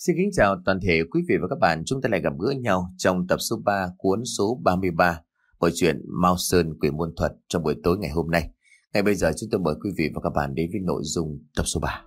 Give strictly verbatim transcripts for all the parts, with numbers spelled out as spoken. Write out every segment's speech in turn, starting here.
Xin kính chào toàn thể quý vị và các bạn. Chúng ta lại gặp gỡ nhau trong tập số ba cuốn số ba mươi ba của truyện Mao Sơn Quỷ Môn Thuật trong buổi tối ngày hôm nay. Ngay bây giờ chúng tôi mời quý vị và các bạn đến với nội dung tập số ba.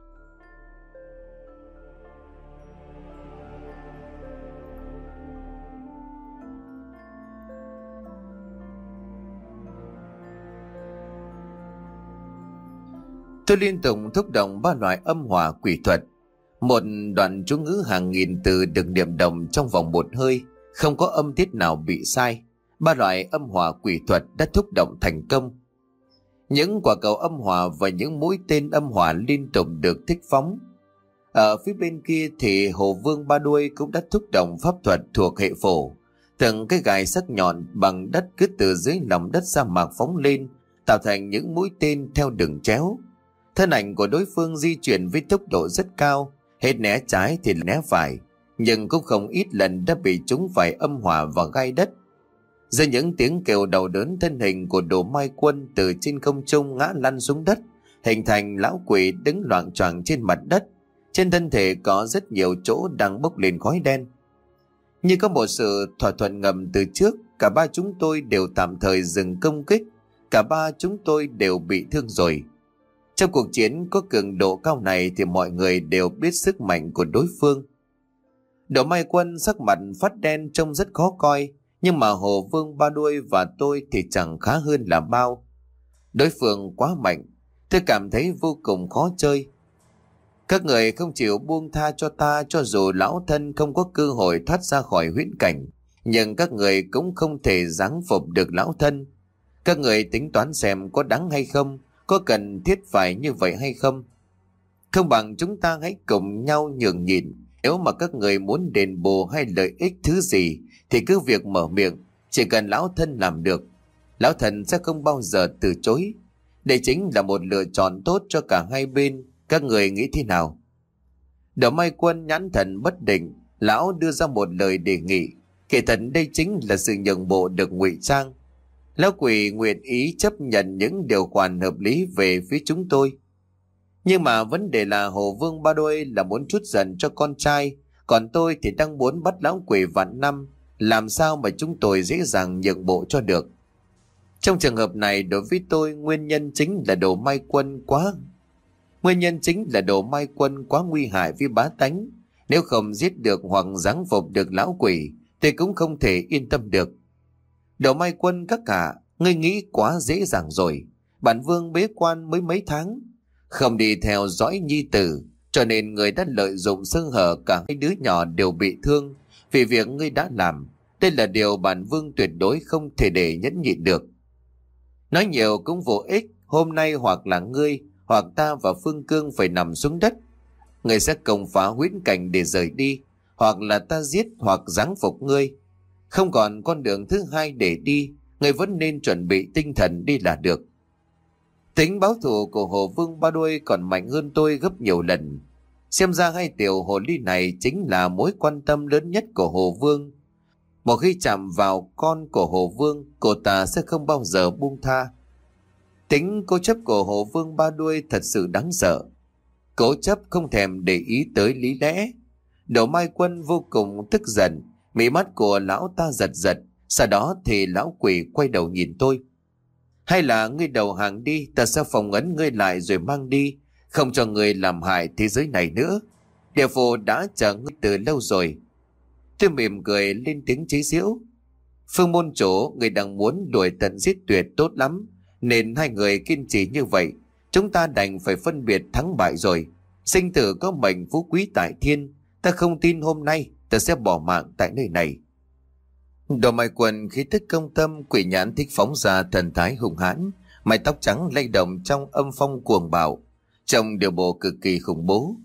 Tôi liên tục thúc động ba loại âm hỏa quỷ thuật. Một đoạn chú ngữ hàng nghìn từ được niệm đồng trong vòng một hơi, không có âm tiết nào bị sai. Ba loại âm hỏa quỷ thuật đã thúc động thành công. Những quả cầu âm hỏa và những mũi tên âm hỏa liên tục được thích phóng. Ở phía bên kia thì Hồ Vương Ba Đuôi cũng đã thúc động pháp thuật thuộc hệ phổ. Từng cái gài sắc nhọn bằng đất cứ từ dưới lòng đất sa mạc phóng lên, tạo thành những mũi tên theo đường chéo. Thân ảnh của đối phương di chuyển với tốc độ rất cao, hết né trái thì né phải, nhưng cũng không ít lần đã bị trúng phải âm hỏa và gai đất. Giữa những tiếng kêu đau đớn, thân hình của Đồ Mai Quân từ trên không trung ngã lăn xuống đất, hình thành lão quỷ đứng loạng choạng trên mặt đất. Trên thân thể có rất nhiều chỗ đang bốc lên khói đen. Như có một sự thỏa thuận ngầm từ trước, cả ba chúng tôi đều tạm thời dừng công kích. Cả ba chúng tôi đều bị thương rồi. Trong cuộc chiến có cường độ cao này thì mọi người đều biết sức mạnh của đối phương. Đồ Mai Quân sắc mặt phát đen trông rất khó coi, nhưng mà Hồ Vương Ba Đuôi và tôi thì chẳng khá hơn là bao. Đối phương quá mạnh, tôi cảm thấy vô cùng khó chơi. Các người không chịu buông tha cho ta cho dù lão thân không có cơ hội thoát ra khỏi huyễn cảnh, nhưng các người cũng không thể giáng phục được lão thân. Các người tính toán xem có đáng hay không, có cần thiết phải như vậy hay không? Không bằng chúng ta hãy cùng nhau nhường nhịn. Nếu mà các người muốn đền bù hay lợi ích thứ gì thì cứ việc mở miệng, chỉ cần lão thân làm được, lão thần sẽ không bao giờ từ chối. Đây chính là một lựa chọn tốt cho cả hai bên. Các người nghĩ thế nào? Đồ Mai Quân nhãn thần bất định, lão đưa ra một lời đề nghị. Kể thật đây chính là sự nhượng bộ được ngụy trang. Lão quỷ nguyện ý chấp nhận những điều khoản hợp lý về phía chúng tôi. Nhưng mà vấn đề là Hồ Vương Ba Đuôi là muốn trút giận cho con trai, còn tôi thì đang muốn bắt lão quỷ vạn năm. Làm sao mà chúng tôi dễ dàng nhượng bộ cho được? Trong trường hợp này đối với tôi, nguyên nhân chính là Đồ Mai Quân quá Nguyên nhân chính là Đồ Mai Quân quá nguy hại với bá tánh. Nếu không giết được hoặc giáng phục được lão quỷ thì cũng không thể yên tâm được. Đồ Mai Quân các cả, ngươi nghĩ quá dễ dàng rồi. Bản vương bế quan mới mấy tháng, không đi theo dõi nhi tử, cho nên người đã lợi dụng sơ hở, cả hai đứa nhỏ đều bị thương. Vì việc ngươi đã làm, đây là điều bản vương tuyệt đối không thể để nhẫn nhịn được. Nói nhiều cũng vô ích. Hôm nay hoặc là ngươi hoặc ta và Phương Cương phải nằm xuống đất. Ngươi sẽ công phá huyễn cảnh để rời đi, hoặc là ta giết hoặc giáng phục ngươi. Không còn con đường thứ hai để đi, người vẫn nên chuẩn bị tinh thần đi là được. Tính báo thù của Hồ Vương Ba Đuôi còn mạnh hơn tôi gấp nhiều lần. Xem ra hai tiểu hồ ly này chính là mối quan tâm lớn nhất của Hồ Vương. Một khi chạm vào con của Hồ Vương, cô ta sẽ không bao giờ buông tha. Tính cố chấp của Hồ Vương Ba Đuôi thật sự đáng sợ. Cố chấp không thèm để ý tới lý lẽ. Đồ Mai Quân vô cùng tức giận. Mí mắt của lão ta giật giật. Sau đó thì lão quỷ quay đầu nhìn tôi. Hay là ngươi đầu hàng đi, ta sẽ phòng ấn ngươi lại rồi mang đi, không cho ngươi làm hại thế giới này nữa. Địa phủ đã chờ ngươi từ lâu rồi. Tôi mỉm cười lên tiếng chế giễu. Phương môn chủ, ngươi đang muốn đuổi tận giết tuyệt tốt lắm, nên hai người kiên trì như vậy, chúng ta đành phải phân biệt thắng bại rồi. Sinh tử có mệnh phú quý tại thiên, ta không tin hôm nay ta sẽ bỏ mạng tại nơi này. Đồ Mai Quân khí tức công tâm, quỷ nhãn thích phóng ra thần thái hung hãn, mái tóc trắng lay động trong âm phong cuồng bạo, trông điều bộ cực kỳ khủng bố.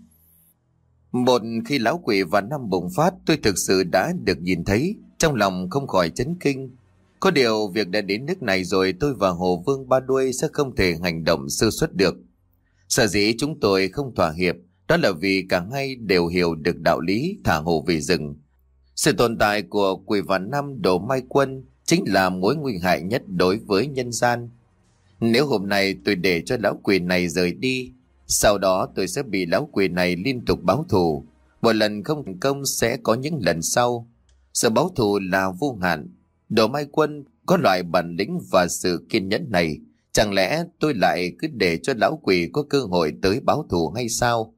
Một khi lão quỷ và năm bùng phát, tôi thực sự đã được nhìn thấy, trong lòng không khỏi chấn kinh. Có điều việc đã đến nước này rồi, tôi và Hồ Vương Ba Đuôi sẽ không thể hành động sơ suất được. Sở dĩ chúng tôi không thỏa hiệp, đó là vì cả hai đều hiểu được đạo lý thả hổ về rừng. Sự tồn tại của quỷ vạn năm Đồ Mai Quân chính là mối nguy hại nhất đối với nhân gian. Nếu hôm nay tôi để cho lão quỷ này rời đi, sau đó tôi sẽ bị lão quỷ này liên tục báo thù. Một lần không thành công sẽ có những lần sau. Sự báo thù là vô hạn. Đồ Mai Quân có loại bản lĩnh và sự kiên nhẫn này, chẳng lẽ tôi lại cứ để cho lão quỷ có cơ hội tới báo thù hay sao?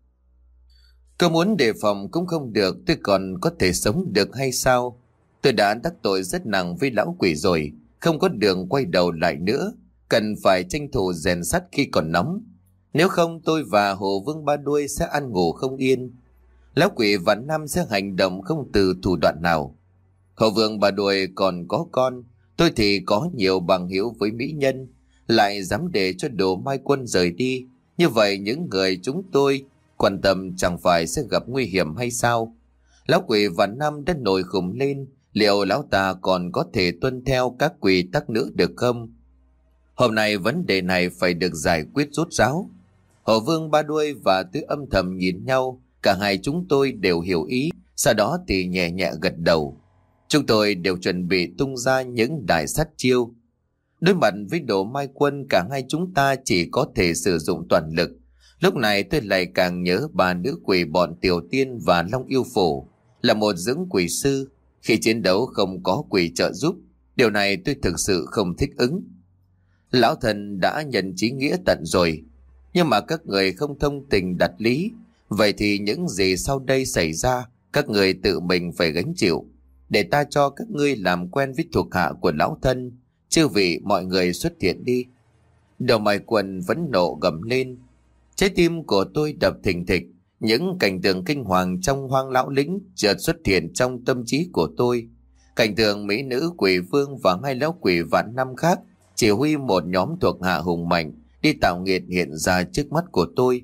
Có muốn đề phòng cũng không được, tôi còn có thể sống được hay sao? Tôi đã đắc tội rất nặng với lão quỷ rồi, không có đường quay đầu lại nữa, cần phải tranh thủ rèn sắt khi còn nóng. Nếu không tôi và Hồ Vương Ba Đuôi sẽ ăn ngủ không yên. Lão quỷ vạn năm sẽ hành động không từ thủ đoạn nào. Hồ Vương Ba Đuôi còn có con, tôi thì có nhiều bằng hữu với mỹ nhân, lại dám để cho Đồ Mai Quân rời đi. Như vậy những người chúng tôi quan tâm chẳng phải sẽ gặp nguy hiểm hay sao? Lão quỷ vạn năm đã nổi khùng lên, liệu lão ta còn có thể tuân theo các quy tắc nữa được không? Hôm nay vấn đề này phải được giải quyết rốt ráo. Hồ Vương Ba Đuôi và Tứ âm thầm nhìn nhau, cả hai chúng tôi đều hiểu ý, sau đó thì nhẹ nhẹ gật đầu. Chúng tôi đều chuẩn bị tung ra những đại sát chiêu. Đối mặt với Đồ Mai Quân, cả hai chúng ta chỉ có thể sử dụng toàn lực. Lúc này tôi lại càng nhớ bà nữ quỷ bọn Tiểu Tiên và Long Yêu Phổ, là một dưỡng quỷ sư. Khi chiến đấu không có quỷ trợ giúp, điều này tôi thực sự không thích ứng. Lão thần đã nhận chí nghĩa tận rồi, nhưng mà các người không thông tình đạt lý. Vậy thì những gì sau đây xảy ra, các người tự mình phải gánh chịu. Để ta cho các ngươi làm quen với thuộc hạ của lão thân. Chư vị mọi người xuất hiện đi. Đầu Mai Quân vẫn nộ gầm lên. Trái tim của tôi đập thình thịch. Những cảnh tượng kinh hoàng trong Hoang Lão Lĩnh chợt xuất hiện trong tâm trí của tôi. Cảnh tượng mỹ nữ quỷ vương và hai lão quỷ vạn năm khác chỉ huy một nhóm thuộc hạ hùng mạnh đi tạo nghiệt hiện ra trước mắt của tôi.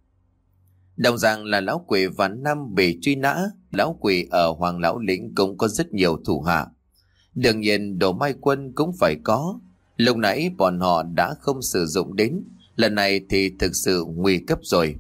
Đồng dạng là lão quỷ vạn năm bị truy nã, lão quỷ ở Hoàng Lão Lĩnh cũng có rất nhiều thủ hạ. Đương nhiên Đồ Mai Quân cũng phải có. Lúc nãy bọn họ đã không sử dụng đến, lần này thì thực sự nguy cấp rồi.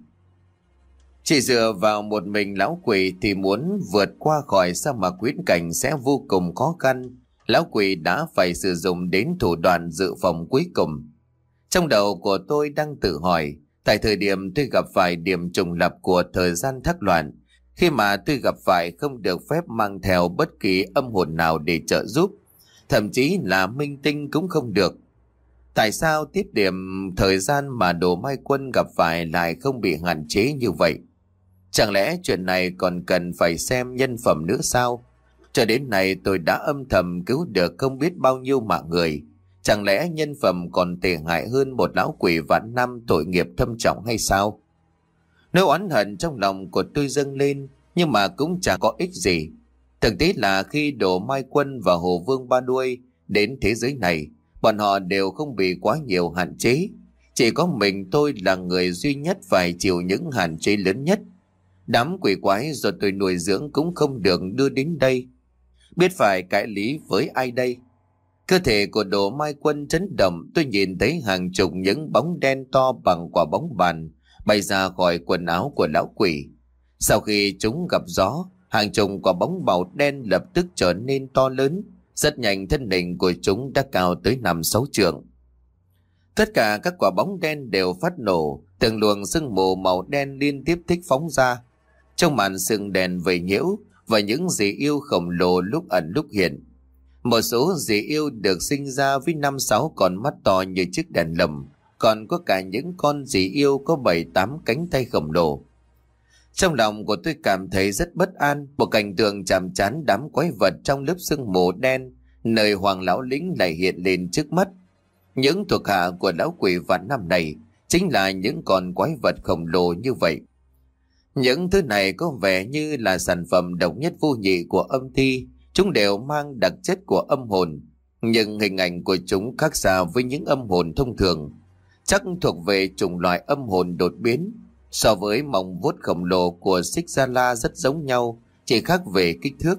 Chỉ dựa vào một mình lão quỷ thì muốn vượt qua khỏi sa mạc huyễn cảnh sẽ vô cùng khó khăn. Lão quỷ đã phải sử dụng đến thủ đoạn dự phòng cuối cùng. Trong đầu của tôi đang tự hỏi, tại thời điểm tôi gặp phải điểm trùng lập của thời gian thác loạn, khi mà tôi gặp phải không được phép mang theo bất kỳ âm hồn nào để trợ giúp, thậm chí là minh tinh cũng không được. Tại sao tiết điểm thời gian mà Đồ Mai Quân gặp phải lại không bị hạn chế như vậy? Chẳng lẽ chuyện này còn cần phải xem nhân phẩm nữa sao? Cho đến nay tôi đã âm thầm cứu được không biết bao nhiêu mạng người. Chẳng lẽ nhân phẩm còn tệ hại hơn một lão quỷ vạn năm tội nghiệp thâm trọng hay sao? Nỗi oán hận trong lòng của tôi dâng lên, nhưng mà cũng chẳng có ích gì. Thực tế là khi Đồ Mai Quân và Hồ Vương Ba Đuôi đến thế giới này, bọn họ đều không bị quá nhiều hạn chế. Chỉ có mình tôi là người duy nhất phải chịu những hạn chế lớn nhất. Đám quỷ quái do tôi nuôi dưỡng cũng không được đưa đến đây. Biết phải cãi lý với ai đây? Cơ thể của Đồ Mai Quân chấn động, tôi nhìn thấy hàng chục những bóng đen to bằng quả bóng bàn bay ra khỏi quần áo của lão quỷ. Sau khi chúng gặp gió, hàng chục quả bóng màu đen lập tức trở nên to lớn. Rất nhanh thân hình của chúng đã cao tới năm sáu trượng. Tất cả các quả bóng đen đều phát nổ, từng luồng sương mù màu đen liên tiếp thích phóng ra. Trong màn sương đèn vầy nhiễu và những dị yêu khổng lồ lúc ẩn lúc hiện. Một số dị yêu được sinh ra với năm sáu con mắt to như chiếc đèn lồng, còn có cả những con dị yêu có bảy tám cánh tay khổng lồ. Trong lòng của tôi cảm thấy rất bất an, một cảnh tượng chàm chán đám quái vật trong lớp sương mù đen, nơi Hoàng Lão Lĩnh lại hiện lên trước mắt. Những thuộc hạ của lão quỷ vạn năm này chính là những con quái vật khổng lồ như vậy. Những thứ này có vẻ như là sản phẩm độc nhất vô nhị của âm thi, chúng đều mang đặc chất của âm hồn, nhưng hình ảnh của chúng khác xa với những âm hồn thông thường, chắc thuộc về chủng loại âm hồn đột biến. So với móng vuốt khổng lồ của Xích Gia La rất giống nhau, chỉ khác về kích thước.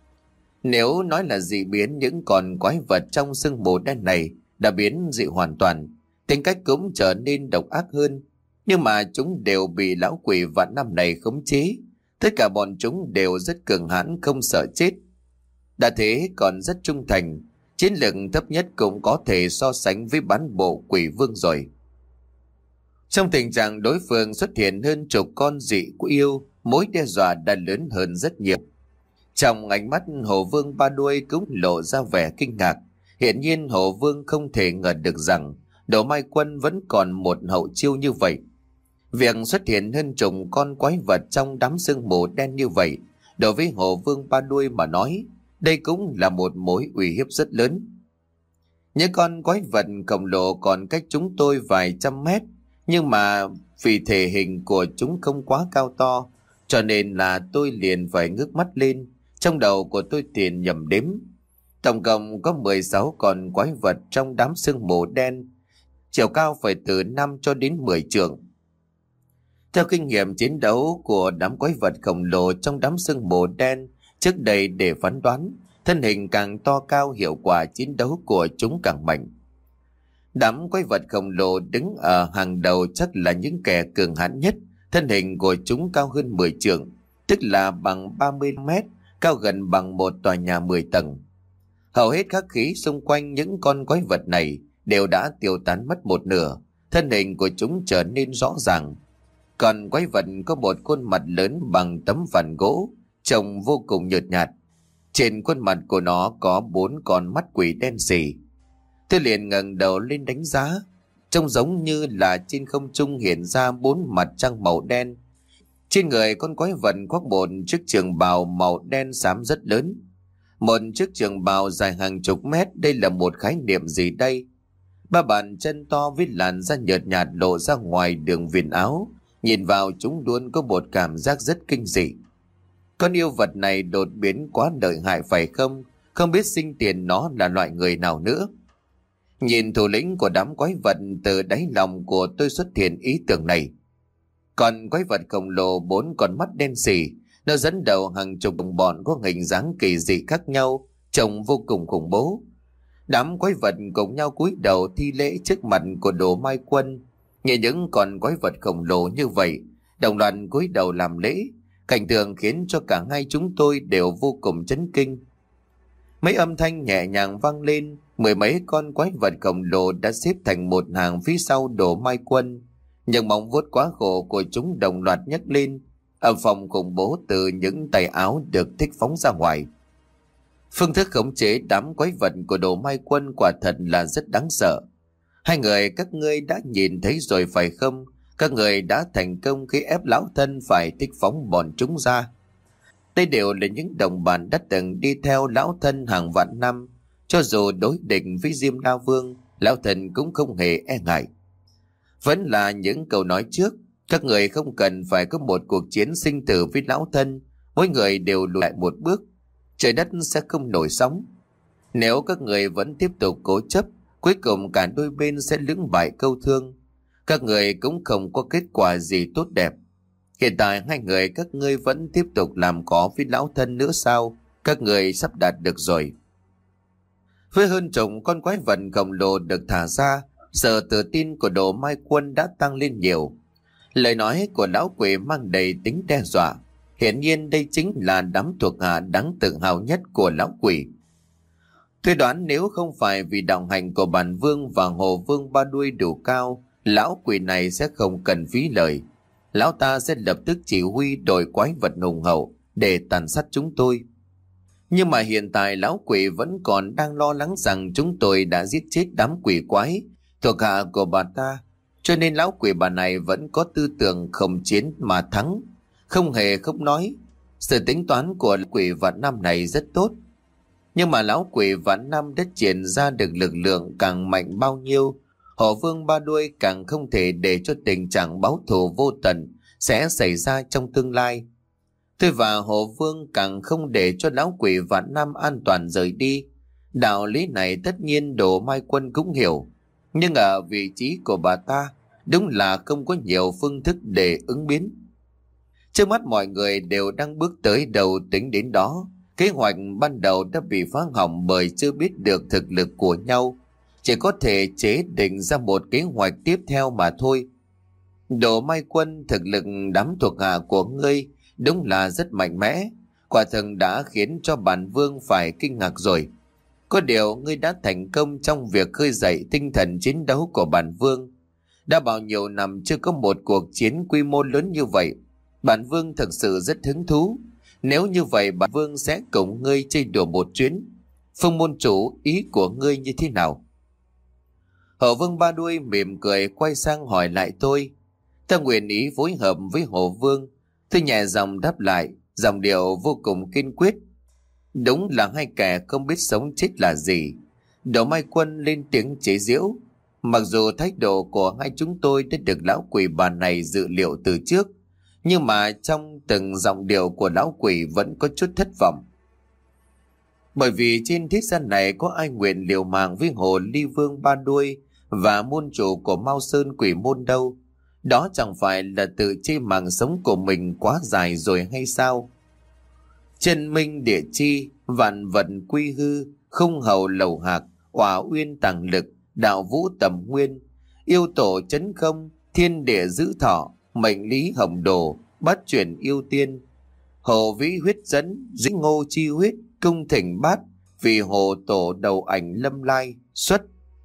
Nếu nói là dị biến, những con quái vật trong sương mù đen này đã biến dị hoàn toàn, tính cách cũng trở nên độc ác hơn. Nhưng mà chúng đều bị lão quỷ vạn năm này khống chế. Tất cả bọn chúng đều rất cường hãn, không sợ chết. Đã thế còn rất trung thành, chiến lược thấp nhất cũng có thể so sánh với bán bộ quỷ vương rồi. Trong tình trạng đối phương xuất hiện hơn chục con dị của yêu, mối đe dọa đã lớn hơn rất nhiều. Trong ánh mắt Hổ Vương Ba Đuôi cũng lộ ra vẻ kinh ngạc. Hiển nhiên Hổ Vương không thể ngờ được rằng Đồ Mai Quân vẫn còn một hậu chiêu như vậy. Việc xuất hiện hơn chục con quái vật trong đám sương mù đen như vậy, đối với Hổ Vương Ba Đuôi mà nói, đây cũng là một mối uy hiếp rất lớn. Những con quái vật khổng lồ còn cách chúng tôi vài trăm mét, nhưng mà vì thể hình của chúng không quá cao to, cho nên là tôi liền phải ngước mắt lên. Trong đầu của tôi tiền nhầm đếm. Tổng cộng có mười sáu con quái vật trong đám sương mù đen, chiều cao phải từ năm cho đến mười trượng. Theo kinh nghiệm chiến đấu của đám quái vật khổng lồ trong đám sương mù đen trước đây để phán đoán, thân hình càng to cao hiệu quả chiến đấu của chúng càng mạnh. Đám quái vật khổng lồ đứng ở hàng đầu chắc là những kẻ cường hãn nhất, thân hình của chúng cao hơn mười trượng, tức là bằng ba mươi mét, cao gần bằng một tòa nhà mười tầng. Hầu hết các khí xung quanh những con quái vật này đều đã tiêu tán mất một nửa, thân hình của chúng trở nên rõ ràng. Còn quái vật có một khuôn mặt lớn bằng tấm ván gỗ, trông vô cùng nhợt nhạt. Trên khuôn mặt của nó có bốn con mắt quỷ đen sì. Tôi liền ngẩng đầu lên đánh giá, trông giống như là trên không trung hiện ra bốn mặt trăng màu đen. Trên người con quái vật khoác một chiếc trường bào màu đen xám rất lớn. Một chiếc trường bào dài hàng chục mét, đây là một khái niệm gì đây? Ba bàn chân to với làn da nhợt nhạt lộ ra ngoài đường viền áo, nhìn vào chúng luôn có một cảm giác rất kinh dị. Con yêu vật này đột biến quá lợi hại phải không? Không biết sinh tiền nó là loại người nào nữa. Nhìn thủ lĩnh của đám quái vật, từ đáy lòng của tôi xuất hiện ý tưởng này. Còn quái vật khổng lồ bốn con mắt đen sì, nó dẫn đầu hàng chục đồng bọn có hình dáng kỳ dị khác nhau, trông vô cùng khủng bố. Đám quái vật cùng nhau cúi đầu thi lễ trước mặt của Đồ Mai Quân. Nhìn những con quái vật khổng lồ như vậy, đồng loạt cúi đầu làm lễ, cảnh tượng khiến cho cả hai chúng tôi đều vô cùng chấn kinh. Mấy âm thanh nhẹ nhàng vang lên, mười mấy con quái vật khổng lồ đã xếp thành một hàng phía sau Đồ Mai Quân. Những móng vuốt quá khổ của chúng đồng loạt nhấc lên, ở phòng khủng bố từ những tay áo được thích phóng ra ngoài. Phương thức khống chế đám quái vật của Đồ Mai Quân quả thật là rất đáng sợ. Hai người các ngươi đã nhìn thấy rồi phải không? Các người đã thành công khi ép lão thân phải thích phóng bọn chúng ra. Đây đều là những đồng bạn đã từng đi theo lão thân hàng vạn năm. Cho dù đối địch với Diêm La Vương, lão thân cũng không hề e ngại. Vẫn là những câu nói trước, các người không cần phải có một cuộc chiến sinh tử với lão thân. Mỗi người đều lùi lại một bước, trời đất sẽ không nổi sóng. Nếu các người vẫn tiếp tục cố chấp, cuối cùng cả đôi bên sẽ lưỡng bại câu thương. Các người cũng không có kết quả gì tốt đẹp. Hiện tại hai người các ngươi vẫn tiếp tục làm có với lão thân nữa sao? Các người sắp đạt được rồi. Với hơn chục con quái vật khổng lồ được thả ra, giờ tự tin của Đồ Mai Quân đã tăng lên nhiều. Lời nói của lão quỷ mang đầy tính đe dọa. Hiển nhiên đây chính là đám thuộc hạ đáng tự hào nhất của lão quỷ. Tôi đoán nếu không phải vì đạo hành của bản vương và Hồ Vương Ba Đuôi đủ cao, lão quỷ này sẽ không cần phí lời. Lão ta sẽ lập tức chỉ huy đội quái vật hùng hậu để tàn sát chúng tôi. Nhưng mà hiện tại lão quỷ vẫn còn đang lo lắng rằng chúng tôi đã giết chết đám quỷ quái thuộc hạ của bà ta. Cho nên lão quỷ bà này vẫn có tư tưởng không chiến mà thắng, không hề không nói. Sự tính toán của quỷ vạn năm này rất tốt. Nhưng mà lão quỷ vạn năm đã triển ra được lực lượng càng mạnh bao nhiêu, Hồ Vương Ba Đuôi càng không thể để cho tình trạng báo thù vô tận sẽ xảy ra trong tương lai. Tôi và Hồ Vương càng không để cho lão quỷ vạn năm an toàn rời đi. Đạo lý này tất nhiên Đồ Mai Quân cũng hiểu. Nhưng ở vị trí của bà ta, đúng là không có nhiều phương thức để ứng biến. Trước mắt mọi người đều đang bước tới đầu tính đến đó. Kế hoạch ban đầu đã bị phá hỏng bởi chưa biết được thực lực của nhau. Chỉ có thể chế định ra một kế hoạch tiếp theo mà thôi. Đồ Mai Quân, thực lực đám thuộc hạ của ngươi đúng là rất mạnh mẽ. Quả thực đã khiến cho bản vương phải kinh ngạc rồi. Có điều ngươi đã thành công trong việc khơi dậy tinh thần chiến đấu của bản vương. Đã bao nhiêu năm chưa có một cuộc chiến quy mô lớn như vậy. Bản vương thực sự rất hứng thú. Nếu như vậy bản vương sẽ cùng ngươi chơi đùa một chuyến. Phương môn chủ, ý của ngươi như thế nào? Hổ vương ba đuôi mỉm cười quay sang hỏi lại tôi. Ta nguyện ý phối hợp với hổ vương. Tôi nhẹ giọng đáp lại, giọng điệu vô cùng kiên quyết. Đúng là hai kẻ không biết sống chết là gì. Đỗ Mai Quân lên tiếng chế giễu. Mặc dù thái độ của hai chúng tôi đã được lão quỷ bà này dự liệu từ trước, nhưng mà trong từng giọng điệu của lão quỷ vẫn có chút thất vọng. Bởi vì trên thế gian này có ai nguyện liều mạng với hồ ly vương ba đuôi và môn chủ của Mao Sơn Quỷ Môn đâu. Đó chẳng phải là tự chê mạng sống của mình quá dài rồi hay sao? Chân minh địa chi, vạn vận quy hư, không hầu lầu hạc, hỏa uyên tàng lực, đạo vũ tầm nguyên, yêu tổ chấn không, thiên địa giữ thọ, mệnh lý hồng đồ, bát chuyển yêu tiên, hồ vĩ huyết dẫn, dĩ ngô chi huyết, cung thỉnh bát, vì hồ tổ đầu ảnh lâm lai, xuất.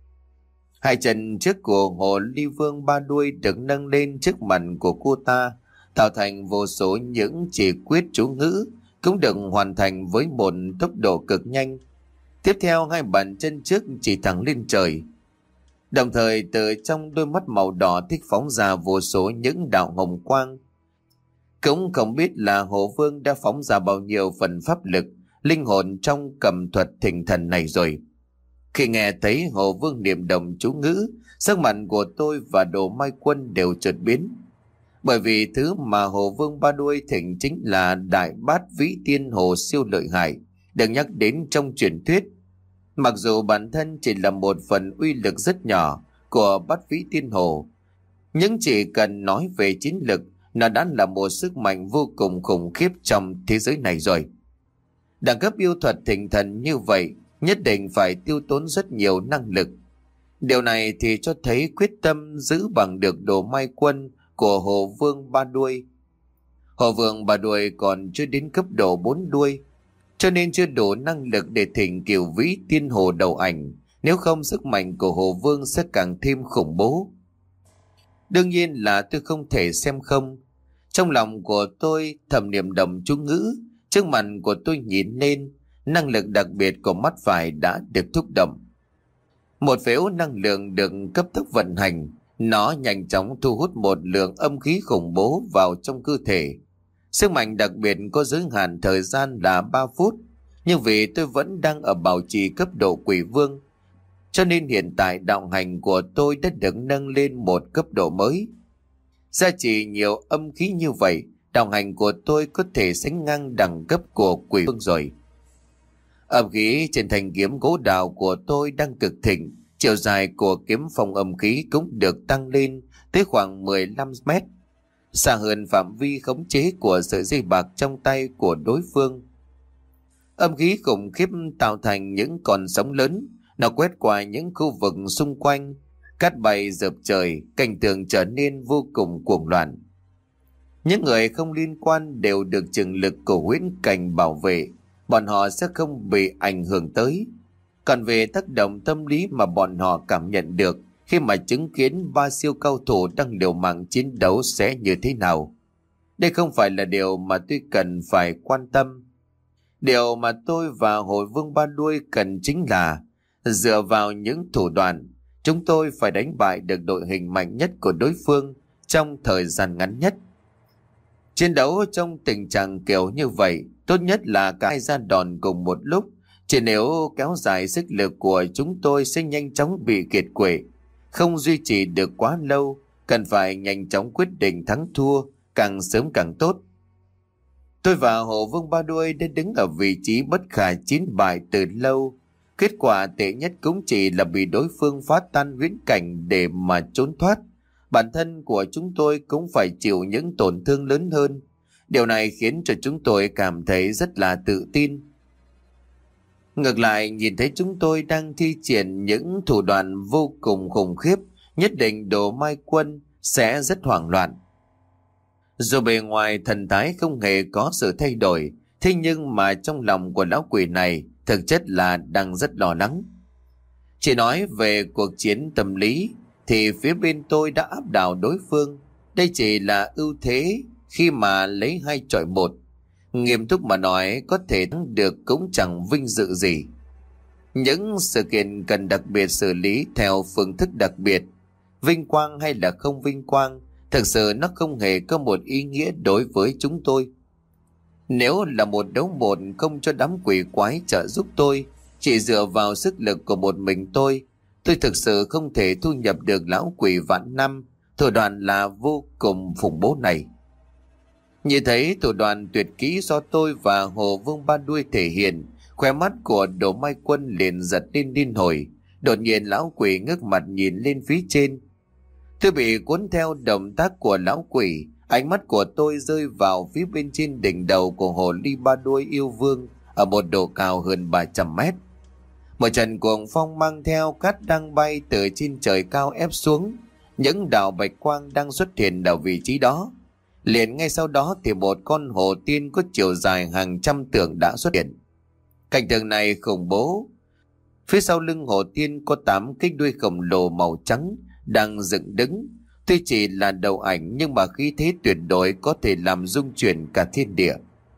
Hai chân trước của hồ ly vương ba đuôi được nâng lên trước mặt của cô ta, tạo thành vô số những chỉ quyết chú ngữ, cũng được hoàn thành với một tốc độ cực nhanh. Tiếp theo hai bàn chân trước chỉ thẳng lên trời. Đồng thời từ trong đôi mắt màu đỏ thích phóng ra vô số những đạo hồng quang. Cũng không biết là Hồ Vương đã phóng ra bao nhiêu phần pháp lực, linh hồn trong cầm thuật thỉnh thần này rồi. Khi nghe thấy Hồ Vương niệm đồng chú ngữ, sắc mặt của tôi và Đồ Mai Quân đều chợt biến. Bởi vì thứ mà Hồ Vương ba đuôi thỉnh chính là Đại Bát Vĩ Tiên Hồ siêu lợi hại, được nhắc đến trong truyền thuyết. Mặc dù bản thân chỉ là một phần uy lực rất nhỏ của Bát Vĩ Tiên Hồ, nhưng chỉ cần nói về chiến lực, nó đã là một sức mạnh vô cùng khủng khiếp trong thế giới này rồi. Đẳng cấp yêu thuật thỉnh thần như vậy nhất định phải tiêu tốn rất nhiều năng lực. Điều này thì cho thấy quyết tâm giữ bằng được Đồ Mai Quân của Hồ Vương ba đuôi. Hồ Vương ba đuôi còn chưa đến cấp độ bốn đuôi, cho nên chưa đủ năng lực để thỉnh Cửu Vĩ Tiên Hồ đầu ảnh, nếu không sức mạnh của Hồ Vương sẽ càng thêm khủng bố. Đương nhiên là tôi không thể xem không. Trong lòng của tôi thầm niệm đồng chú ngữ, trước mặt của tôi nhìn lên, năng lực đặc biệt của mắt phải đã được thúc động. Một phễu năng lượng được cấp tốc vận hành, nó nhanh chóng thu hút một lượng âm khí khủng bố vào trong cơ thể. Sức mạnh đặc biệt có giới hạn thời gian là ba phút, nhưng vì tôi vẫn đang ở bảo trì cấp độ quỷ vương, cho nên hiện tại đạo hành của tôi đã được nâng lên một cấp độ mới. Gia trì nhiều âm khí như vậy, đạo hành của tôi có thể sánh ngang đẳng cấp của quỷ vương rồi. Âm khí trên thanh kiếm gỗ đào của tôi đang cực thịnh, chiều dài của kiếm phong âm khí cũng được tăng lên tới khoảng mười lăm mét, xa hơn phạm vi khống chế của sợi dây bạc trong tay của đối phương. Âm khí khủng khiếp tạo thành những con sóng lớn, nó quét qua những khu vực xung quanh, cát bay dợp trời, cảnh tượng trở nên vô cùng cuồng loạn. Những người không liên quan đều được trường lực của huyễn cảnh bảo vệ, bọn họ sẽ không bị ảnh hưởng tới. Còn về tác động tâm lý mà bọn họ cảm nhận được khi mà chứng kiến ba siêu cao thủ đang liều mạng chiến đấu sẽ như thế nào, đây không phải là điều mà tôi cần phải quan tâm. Điều mà tôi và Hồi Vương ba đuôi cần chính là dựa vào những thủ đoạn, chúng tôi phải đánh bại được đội hình mạnh nhất của đối phương trong thời gian ngắn nhất. Chiến đấu trong tình trạng kiểu như vậy, tốt nhất là cả hai ra đòn cùng một lúc, chỉ nếu kéo dài sức lực của chúng tôi sẽ nhanh chóng bị kiệt quệ, không duy trì được quá lâu, cần phải nhanh chóng quyết định thắng thua, càng sớm càng tốt. Tôi và Hồ Vương ba đuôi đã đứng ở vị trí bất khả chiến bại từ lâu, kết quả tệ nhất cũng chỉ là bị đối phương phá tan huyễn cảnh để mà trốn thoát. Bản thân của chúng tôi cũng phải chịu những tổn thương lớn hơn. Điều này khiến cho chúng tôi cảm thấy rất là tự tin. Ngược lại, nhìn thấy chúng tôi đang thi triển những thủ đoạn vô cùng khủng khiếp, nhất định Đồ Mai Quân sẽ rất hoảng loạn. Dù bề ngoài thần thái không hề có sự thay đổi, thế nhưng mà trong lòng của lão quỷ này thực chất là đang rất lo lắng. Chỉ nói về cuộc chiến tâm lý thì phía bên tôi đã áp đảo đối phương. Đây chỉ là ưu thế khi mà lấy hai chọi một. Nghiêm túc mà nói, có thể thắng được cũng chẳng vinh dự gì. Những sự kiện cần đặc biệt xử lý theo phương thức đặc biệt. Vinh quang hay là không vinh quang, thực sự nó không hề có một ý nghĩa đối với chúng tôi. Nếu là một đấu một không cho đám quỷ quái trợ giúp tôi, chỉ dựa vào sức lực của một mình tôi, tôi thực sự không thể thu nhập được lão quỷ vạn năm, thủ đoạn là vô cùng khủng bố này. Như thấy thủ đoạn tuyệt kỹ do tôi và Hồ Vương Ba Đuôi thể hiện, khóe mắt của Đỗ Mai Quân liền giật lên điên hồi. Đột nhiên lão quỷ ngước mặt nhìn lên phía trên. Tôi bị cuốn theo động tác của lão quỷ, ánh mắt của tôi rơi vào phía bên trên đỉnh đầu của hồ ly ba đuôi yêu vương ở một độ cao hơn ba trăm mét. Một trận cuồng phong mang theo cát đang bay từ trên trời cao ép xuống, những đạo bạch quang đang xuất hiện ở vị trí đó. Liền ngay sau đó thì một con hồ tiên có chiều dài hàng trăm trượng đã xuất hiện. Cảnh tượng này khủng bố. Phía sau lưng hồ tiên có tám cái đuôi khổng lồ màu trắng đang dựng đứng. Tuy chỉ là đầu ảnh nhưng mà khí thế tuyệt đối có thể làm rung chuyển cả thiên địa.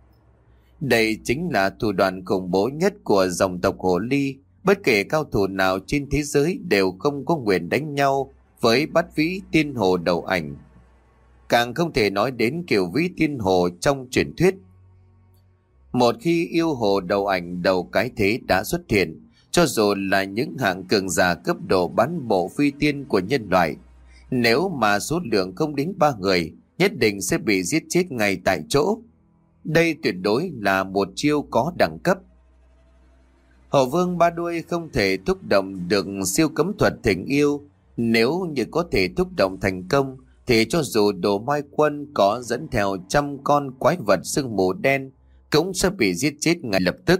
Đây chính là thủ đoạn khủng bố nhất của dòng tộc hồ ly. Bất kể cao thủ nào trên thế giới đều không có nguyện đánh nhau với bát vĩ tiên hồ đầu ảnh. Càng không thể nói đến kiểu vĩ tiên hồ trong truyền thuyết. Một khi yêu hồ đầu ảnh đầu cái thế đã xuất hiện, cho dù là những hạng cường giả cấp độ bán bộ phi tiên của nhân loại, nếu mà số lượng không đến ba người, nhất định sẽ bị giết chết ngay tại chỗ. Đây tuyệt đối là một chiêu có đẳng cấp. Hồ Vương Ba Đuôi không thể thúc động được siêu cấm thuật tình yêu. Nếu như có thể thúc động thành công, thì cho dù Đồ Mai Quân có dẫn theo trăm con quái vật sương mù đen, cũng sẽ bị giết chết ngay lập tức.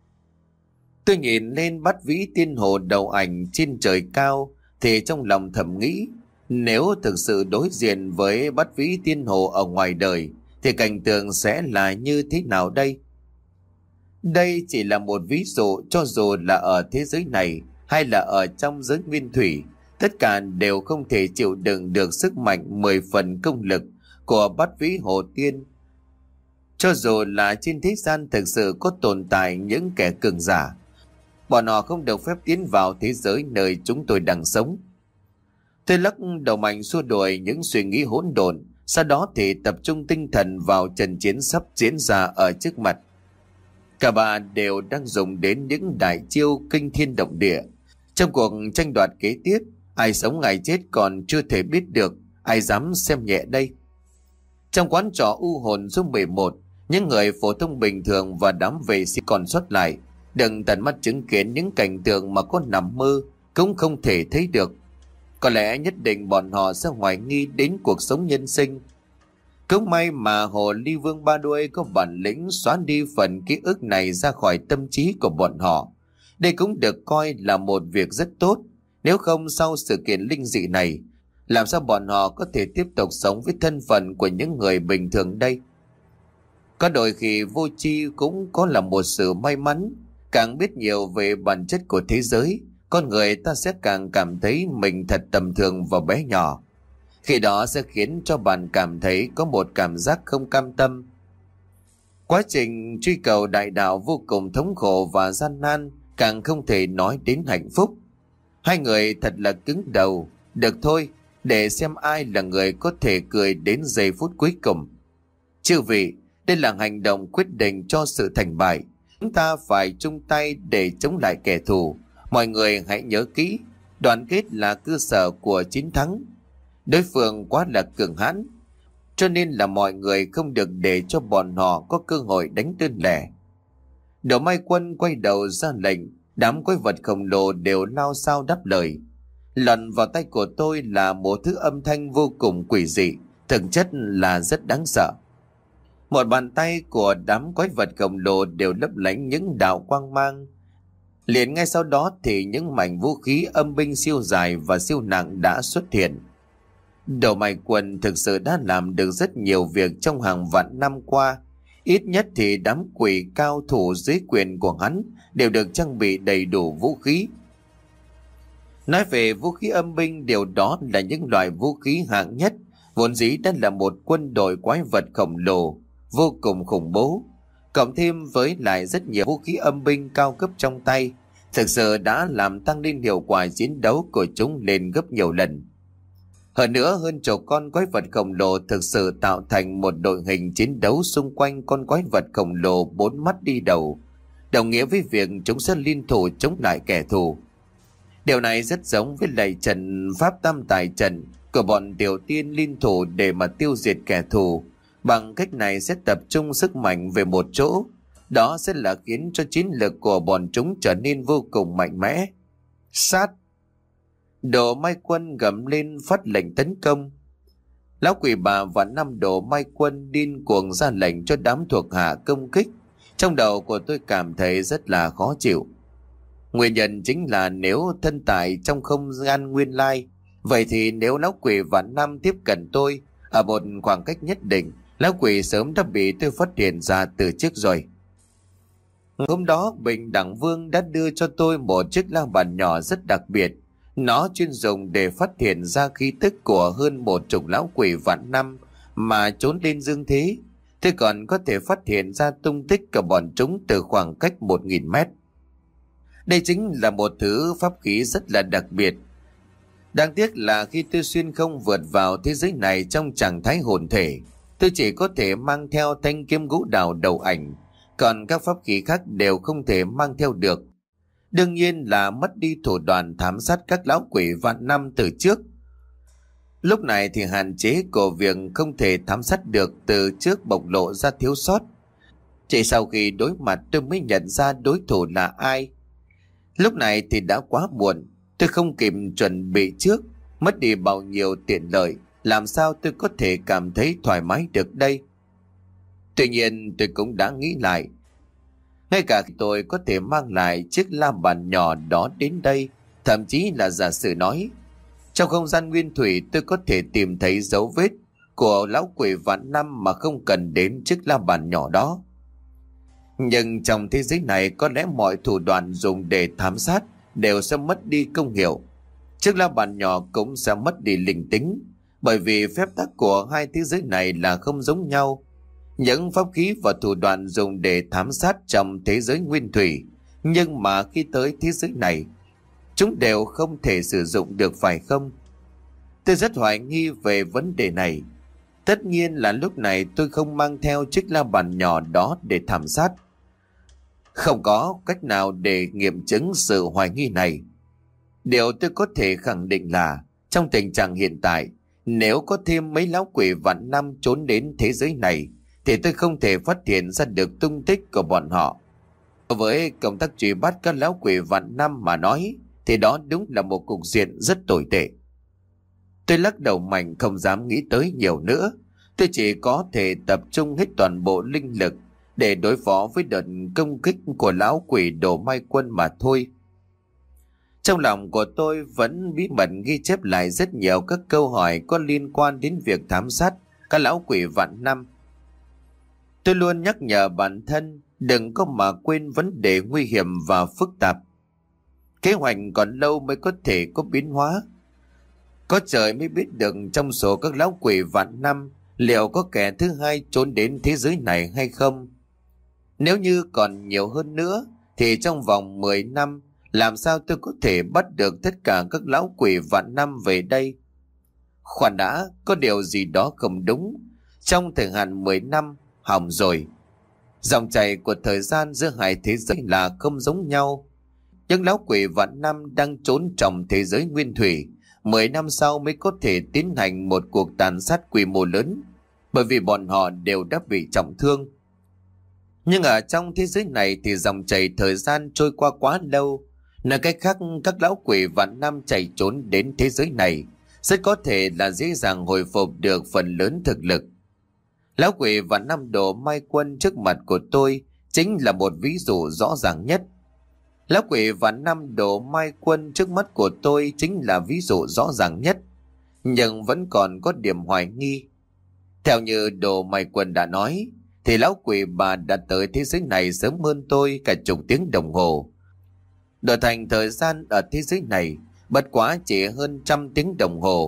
Tôi nhìn lên bát vĩ tiên hồ đầu ảnh trên trời cao, thì trong lòng thầm nghĩ, nếu thực sự đối diện với bát vĩ tiên hồ ở ngoài đời, thì cảnh tượng sẽ là như thế nào đây? Đây chỉ là một ví dụ, cho dù là ở thế giới này hay là ở trong giới nguyên thủy, tất cả đều không thể chịu đựng được sức mạnh mười phần công lực của bát vĩ hồ tiên. Cho dù là trên thế gian thực sự có tồn tại những kẻ cường giả, bọn họ không được phép tiến vào thế giới nơi chúng tôi đang sống. Tôi lắc đầu mạnh xua đuổi những suy nghĩ hỗn độn, sau đó thì tập trung tinh thần vào trận chiến sắp diễn ra ở trước mặt. Cả ba đều đang dùng đến những đại chiêu kinh thiên động địa. Trong cuộc tranh đoạt kế tiếp, ai sống ai chết còn chưa thể biết được, ai dám xem nhẹ đây. Trong quán trọ u hồn số mười một, những người phổ thông bình thường và đám vệ sĩ còn sót lại đừng tận mắt chứng kiến những cảnh tượng mà có nằm mơ cũng không thể thấy được. Có lẽ nhất định bọn họ sẽ hoài nghi đến cuộc sống nhân sinh. Cũng may mà hồ ly vương ba đuôi có bản lĩnh xóa đi phần ký ức này ra khỏi tâm trí của bọn họ. Đây cũng được coi là một việc rất tốt. Nếu không sau sự kiện linh dị này, làm sao bọn họ có thể tiếp tục sống với thân phận của những người bình thường đây? Có đôi khi vô tri cũng có là một sự may mắn. Càng biết nhiều về bản chất của thế giới, con người ta sẽ càng cảm thấy mình thật tầm thường và bé nhỏ. Khi đó sẽ khiến cho bạn cảm thấy có một cảm giác không cam tâm. Quá trình truy cầu đại đạo vô cùng thống khổ và gian nan, càng không thể nói đến hạnh phúc. Hai người thật là cứng đầu. Được thôi, để xem ai là người có thể cười đến giây phút cuối cùng. Chư vị, đây là hành động quyết định cho sự thành bại. Chúng ta phải chung tay để chống lại kẻ thù. Mọi người hãy nhớ kỹ, đoàn kết là cơ sở của chiến thắng. Đối phương quá là cường hãn, cho nên là mọi người không được để cho bọn họ có cơ hội đánh đơn lẻ. Đỗ Mai Quân quay đầu ra lệnh, đám quái vật khổng lồ đều lao sao đáp lời. Lọt vào tay của tôi là một thứ âm thanh vô cùng quỷ dị, thực chất là rất đáng sợ. Một bàn tay của đám quái vật khổng lồ đều lấp lánh những đạo quang mang. Liền ngay sau đó thì những mảnh vũ khí âm binh siêu dài và siêu nặng đã xuất hiện. Đỗ Mai Quân thực sự đã làm được rất nhiều việc trong hàng vạn năm qua. Ít nhất thì đám quỷ cao thủ dưới quyền của hắn đều được trang bị đầy đủ vũ khí. Nói về vũ khí âm binh, điều đó là những loại vũ khí hạng nhất Vốn dĩ đã là một quân đội quái vật khổng lồ, vô cùng khủng bố, cộng thêm với lại rất nhiều vũ khí âm binh cao cấp trong tay, thực sự đã làm tăng lên hiệu quả chiến đấu của chúng lên gấp nhiều lần. Hơn nữa, hơn chục con quái vật khổng lồ thực sự tạo thành một đội hình chiến đấu xung quanh con quái vật khổng lồ bốn mắt đi đầu, đồng nghĩa với việc chúng sẽ liên thủ chống lại kẻ thù. Điều này rất giống với lại trận pháp tam tài trận của bọn tiểu tiên liên thủ để mà tiêu diệt kẻ thù. Bằng cách này sẽ tập trung sức mạnh về một chỗ, đó sẽ là khiến cho chiến lược của bọn chúng trở nên vô cùng mạnh mẽ. Sát! Đồ Mai Quân gầm lên phát lệnh tấn công. Lão Quỷ Bà và năm Đồ Mai Quân điên cuồng ra lệnh cho đám thuộc hạ công kích. Trong đầu của tôi cảm thấy rất là khó chịu. Nguyên nhân chính là nếu thân tại trong không gian nguyên lai, vậy thì nếu Lão Quỷ và năm tiếp cận tôi ở một khoảng cách nhất định, Lão Quỷ sớm đã bị tôi phát hiện ra từ trước rồi. Hôm đó Bình Đẳng Vương đã đưa cho tôi một chiếc la bàn nhỏ rất đặc biệt. Nó chuyên dùng để phát hiện ra khí tức của hơn một chục lão quỷ vạn năm mà trốn lên dương thế. Tôi còn có thể phát hiện ra tung tích của bọn chúng từ khoảng cách một nghìn mét. Đây chính là một thứ pháp khí rất là đặc biệt. Đáng tiếc là khi tôi xuyên không vượt vào thế giới này trong trạng thái hồn thể, tôi chỉ có thể mang theo thanh kiếm gỗ đào đầu ảnh, còn các pháp khí khác đều không thể mang theo được. Đương nhiên là mất đi thủ đoạn thám sát các lão quỷ vạn năm từ trước. Lúc này thì hạn chế của việc không thể thám sát được từ trước bộc lộ ra thiếu sót. Chỉ sau khi đối mặt tôi mới nhận ra đối thủ là ai. Lúc này thì đã quá muộn, tôi không kịp chuẩn bị trước, mất đi bao nhiêu tiện lợi, làm sao tôi có thể cảm thấy thoải mái được đây. Tuy nhiên tôi cũng đã nghĩ lại, ngay cả tôi có thể mang lại chiếc la bàn nhỏ đó đến đây, thậm chí là giả sử nói, trong không gian nguyên thủy tôi có thể tìm thấy dấu vết của lão quỷ vạn năm mà không cần đến chiếc la bàn nhỏ đó. Nhưng trong thế giới này có lẽ mọi thủ đoạn dùng để thám sát đều sẽ mất đi công hiệu. Chiếc la bàn nhỏ cũng sẽ mất đi linh tính, bởi vì phép tắc của hai thế giới này là không giống nhau. Những pháp khí và thủ đoạn dùng để thám sát trong thế giới nguyên thủy, nhưng mà khi tới thế giới này, chúng đều không thể sử dụng được phải không? Tôi rất hoài nghi về vấn đề này. Tất nhiên là lúc này tôi không mang theo chiếc la bàn nhỏ đó để thám sát. Không có cách nào để nghiệm chứng sự hoài nghi này. Điều tôi có thể khẳng định là trong tình trạng hiện tại, nếu có thêm mấy lão quỷ vạn năm trốn đến thế giới này, thì tôi không thể phát hiện ra được tung tích của bọn họ. Với công tác truy bắt các lão quỷ vạn năm mà nói, thì đó đúng là một cục diện rất tồi tệ. Tôi lắc đầu mạnh, không dám nghĩ tới nhiều nữa. Tôi chỉ có thể tập trung hết toàn bộ linh lực để đối phó với đợt công kích của lão quỷ Đồ Mai Quân mà thôi. Trong lòng của tôi vẫn bí mật ghi chép lại rất nhiều các câu hỏi có liên quan đến việc thám sát các lão quỷ vạn năm. Tôi luôn nhắc nhở bản thân đừng có mà quên vấn đề nguy hiểm và phức tạp. Kế hoạch còn lâu mới có thể có biến hóa. Có trời mới biết được trong số các lão quỷ vạn năm liệu có kẻ thứ hai trốn đến thế giới này hay không. Nếu như còn nhiều hơn nữa thì trong vòng mười năm làm sao tôi có thể bắt được tất cả các lão quỷ vạn năm về đây? Khoan đã, có điều gì đó không đúng. Trong thời hạn mười năm, hỏng rồi. Dòng chảy của thời gian giữa hai thế giới là không giống nhau. Những lão quỷ vạn năm đang trốn trong thế giới nguyên thủy, mười năm sau mới có thể tiến hành một cuộc tàn sát quy mô lớn, bởi vì bọn họ đều đã bị trọng thương. Nhưng ở trong thế giới này thì dòng chảy thời gian trôi qua quá lâu. Nói cách khác, các lão quỷ vạn năm chạy trốn đến thế giới này rất có thể là dễ dàng hồi phục được phần lớn thực lực. Lão quỷ vạn năm Đồ Mai Quân trước mặt của tôi chính là một ví dụ rõ ràng nhất. Lão quỷ vạn năm Đồ Mai Quân trước mắt của tôi chính là ví dụ rõ ràng nhất, nhưng vẫn còn có điểm hoài nghi. Theo như Đồ Mai Quân đã nói, thì lão quỷ bà đã tới thế giới này sớm hơn tôi cả chục tiếng đồng hồ. Đổi thành thời gian ở thế giới này bất quá chỉ hơn trăm tiếng đồng hồ,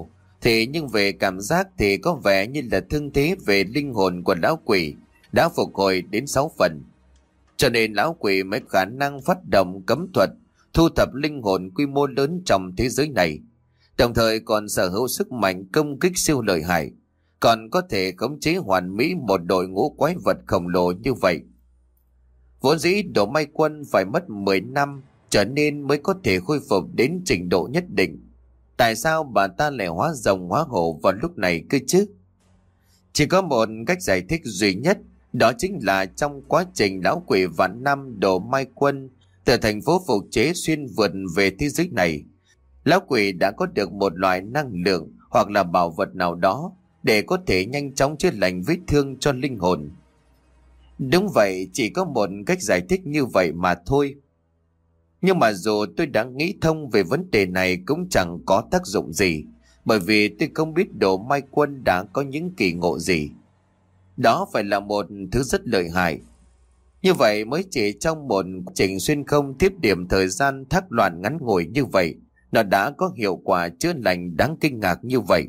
Thì nhưng về cảm giác thì có vẻ như là thương thế về linh hồn của lão quỷ đã phục hồi đến sáu phần. Cho nên lão quỷ mới khả năng phát động cấm thuật thu thập linh hồn quy mô lớn trong thế giới này, đồng thời còn sở hữu sức mạnh công kích siêu lợi hại, còn có thể khống chế hoàn mỹ một đội ngũ quái vật khổng lồ như vậy. Vốn dĩ Đồ Mai Quân phải mất mười năm trở nên mới có thể khôi phục đến trình độ nhất định. Tại sao bà ta lại hóa rồng hóa hổ vào lúc này cơ chứ? Chỉ có một cách giải thích duy nhất, đó chính là trong quá trình lão quỷ vạn năm Đồ Mai Quân từ thành phố phục chế xuyên vượt về thế giới này, lão quỷ đã có được một loại năng lượng hoặc là bảo vật nào đó để có thể nhanh chóng chữa lành vết thương cho linh hồn. Đúng vậy, chỉ có một cách giải thích như vậy mà thôi. Nhưng mà dù tôi đã nghĩ thông về vấn đề này cũng chẳng có tác dụng gì, bởi vì tôi không biết Đồ Mai Quân đã có những kỳ ngộ gì. Đó phải là một thứ rất lợi hại. Như vậy mới chỉ trong một trình xuyên không tiếp điểm thời gian thác loạn ngắn ngủi như vậy, nó đã có hiệu quả chữa lành đáng kinh ngạc như vậy.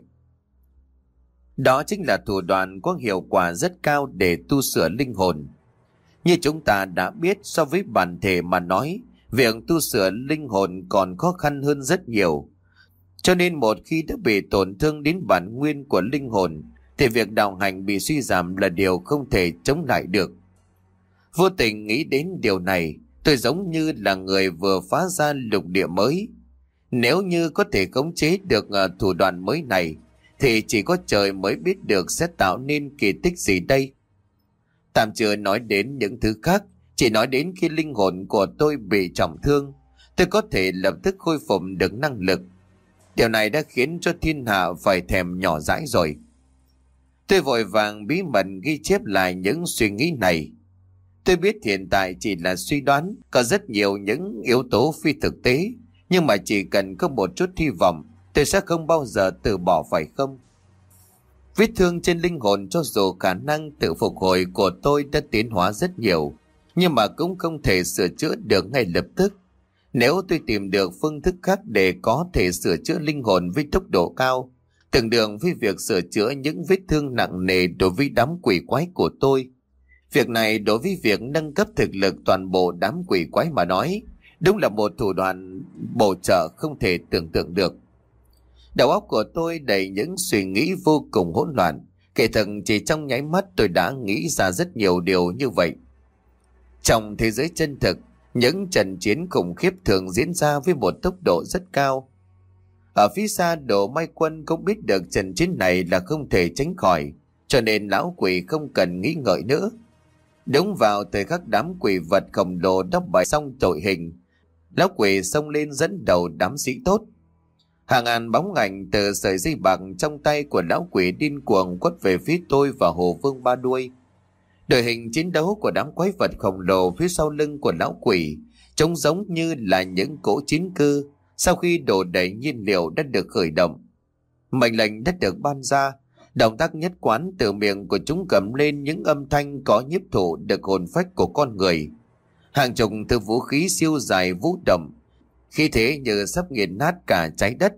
Đó chính là thủ đoạn có hiệu quả rất cao để tu sửa linh hồn. Như chúng ta đã biết, so với bản thể mà nói, việc tu sửa linh hồn còn khó khăn hơn rất nhiều. Cho nên một khi đã bị tổn thương đến bản nguyên của linh hồn, thì việc đạo hành bị suy giảm là điều không thể chống lại được. Vô tình nghĩ đến điều này, tôi giống như là người vừa phá ra lục địa mới. Nếu như có thể khống chế được thủ đoạn mới này, thì chỉ có trời mới biết được sẽ tạo nên kỳ tích gì đây. Tạm chưa nói đến những thứ khác, chỉ nói đến khi linh hồn của tôi bị trọng thương, tôi có thể lập tức khôi phục được năng lực. Điều này đã khiến cho thiên hạ phải thèm nhỏ dãi rồi. Tôi vội vàng bí mật ghi chép lại những suy nghĩ này. Tôi biết hiện tại chỉ là suy đoán, có rất nhiều những yếu tố phi thực tế, nhưng mà chỉ cần có một chút hy vọng, tôi sẽ không bao giờ từ bỏ, phải không? Vết thương trên linh hồn cho dù khả năng tự phục hồi của tôi đã tiến hóa rất nhiều, nhưng mà cũng không thể sửa chữa được ngay lập tức. Nếu tôi tìm được phương thức khác để có thể sửa chữa linh hồn với tốc độ cao, tương đương với việc sửa chữa những vết thương nặng nề đối với đám quỷ quái của tôi, việc này đối với việc nâng cấp thực lực toàn bộ đám quỷ quái mà nói, đúng là một thủ đoạn bổ trợ không thể tưởng tượng được. Đầu óc của tôi đầy những suy nghĩ vô cùng hỗn loạn. Kể thật chỉ trong nháy mắt tôi đã nghĩ ra rất nhiều điều như vậy. Trong thế giới chân thực, những trận chiến khủng khiếp thường diễn ra với một tốc độ rất cao. Ở phía xa, Đồ Mai Quân cũng biết được trận chiến này là không thể tránh khỏi, cho nên lão quỷ không cần nghĩ ngợi nữa. Đúng vào thời khắc đám quỷ vật khổng lồ đắp bài xong tội hình, lão quỷ xông lên dẫn đầu đám sĩ tốt. Hàng ngàn bóng ảnh từ sợi dây bạc trong tay của lão quỷ điên cuồng quất về phía tôi và Hồ Vương Ba Đuôi. Đội hình chiến đấu của đám quái vật khổng lồ phía sau lưng của lão quỷ trông giống như là những cỗ chiến cơ sau khi đổ đầy nhiên liệu đã được khởi động. Mệnh lệnh đã được ban ra, động tác nhất quán từ miệng của chúng cầm lên những âm thanh có nhiếp thụ được hồn phách của con người. Hàng chục thứ vũ khí siêu dài vũ động, khi thế như sắp nghiền nát cả trái đất.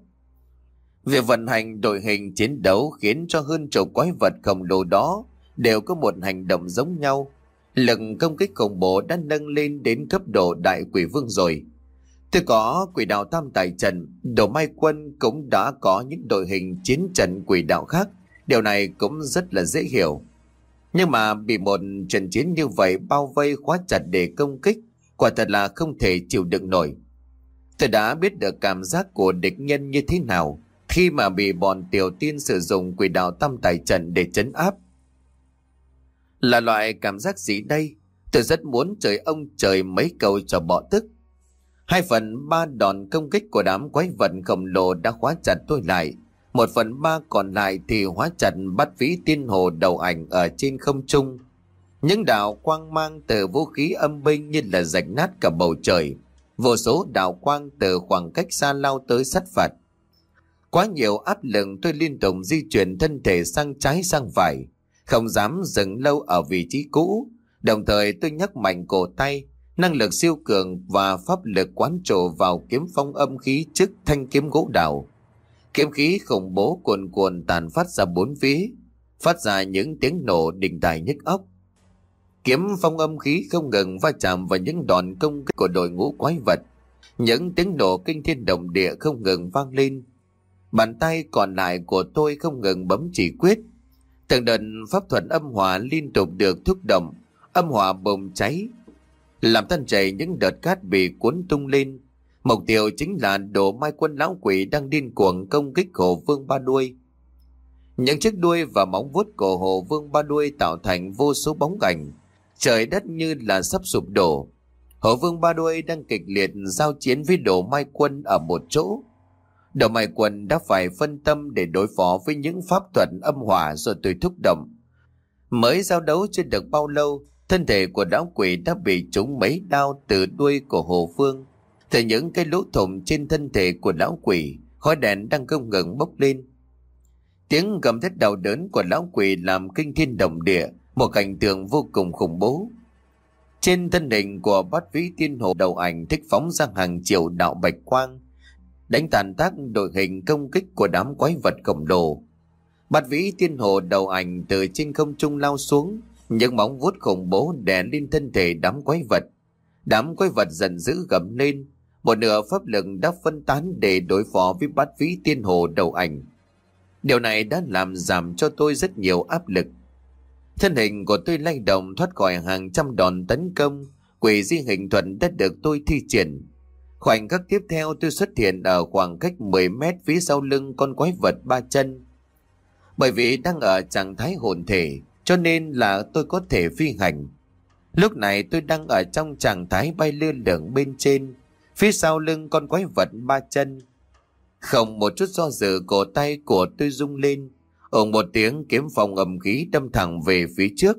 Việc vận hành đội hình chiến đấu khiến cho hơn chục quái vật khổng lồ đó đều có một hành động giống nhau. Lực công kích khủng bố đã nâng lên đến cấp độ đại quỷ vương rồi. Tôi có quỷ đạo tam tài trận, Đồ Mai Quân cũng đã có những đội hình chiến trận quỷ đạo khác. Điều này cũng rất là dễ hiểu. Nhưng mà bị một trận chiến như vậy bao vây khóa chặt để công kích, quả thật là không thể chịu đựng nổi. Tôi đã biết được cảm giác của địch nhân như thế nào khi mà bị bọn tiểu tiên sử dụng quỷ đạo tam tài trận để trấn áp. Là loại cảm giác gì đây? Tôi rất muốn trời ông trời mấy câu cho bỏ tức. Hai phần ba đòn công kích của đám quái vật khổng lồ đã khóa chặt tôi lại. Một phần ba còn lại thì hóa chặt bắt vĩ tiên hồ đầu ảnh ở trên không trung. Những đạo quang mang từ vũ khí âm binh như là rạch nát cả bầu trời. Vô số đạo quang từ khoảng cách xa lao tới sát phạt. Quá nhiều áp lực, tôi liên tục di chuyển thân thể sang trái sang phải, không dám dừng lâu ở vị trí cũ. Đồng thời tôi nhấc mạnh cổ tay, năng lực siêu cường và pháp lực quán trổ vào kiếm phong âm khí trước thanh kiếm gỗ đào. Kiếm khí khủng bố cuồn cuộn tàn phát ra bốn phía, phát ra những tiếng nổ đình tài nhức óc. Kiếm phong âm khí không ngừng va chạm vào những đòn công kích của đội ngũ quái vật. Những tiếng nổ kinh thiên động địa không ngừng vang lên. Bàn tay còn lại của tôi không ngừng bấm chỉ quyết. Từng đợt pháp thuật âm hỏa liên tục được thúc động, âm hỏa bùng cháy, làm tan chảy những đợt cát bị cuốn tung lên. Mục tiêu chính là đổ mai quân lão quỷ đang điên cuồng công kích Hồ Vương Ba Đuôi. Những chiếc đuôi và móng vuốt của Hồ Vương Ba Đuôi tạo thành vô số bóng ảnh, trời đất như là sắp sụp đổ. Hồ Vương Ba Đuôi đang kịch liệt giao chiến với Đồ Mai Quân ở một chỗ. Đồ Mai Quân đã phải phân tâm để đối phó với những pháp thuật âm hỏa rồi tôi thúc động. Mới giao đấu chưa được bao lâu, thân thể của lão quỷ đã bị trúng mấy đao từ đuôi của Hồ Vương. Từ những cái lỗ thủng trên thân thể của lão quỷ, khói đèn đang không ngừng bốc lên. Tiếng gầm thét đau đớn của lão quỷ làm kinh thiên động địa, một cảnh tượng vô cùng khủng bố. Trên thân hình của Bát Vĩ Tiên Hồ đầu ảnh thích phóng ra hàng triệu đạo bạch quang, đánh tàn tác đội hình công kích của đám quái vật khổng lồ. Bát Vĩ Tiên Hồ đầu ảnh từ trên không trung lao xuống, những móng vuốt khủng bố đè lên thân thể đám quái vật. Đám quái vật giận dữ gầm lên, một nửa pháp lực đã phân tán để đối phó với Bát Vĩ Tiên Hồ đầu ảnh. Điều này đã làm giảm cho tôi rất nhiều áp lực. Thân hình của tôi lay động thoát khỏi hàng trăm đòn tấn công, quỷ di hình thuật đã được tôi thi triển. Khoảnh khắc tiếp theo tôi xuất hiện ở khoảng cách mười mét phía sau lưng con quái vật ba chân. Bởi vì đang ở trạng thái hồn thể, cho nên là tôi có thể phi hành. Lúc này tôi đang ở trong trạng thái bay lơ lửng bên trên, phía sau lưng con quái vật ba chân. Không một chút do dự, cổ tay của tôi rung lên, ồn một tiếng kiếm phong âm khí đâm thẳng về phía trước.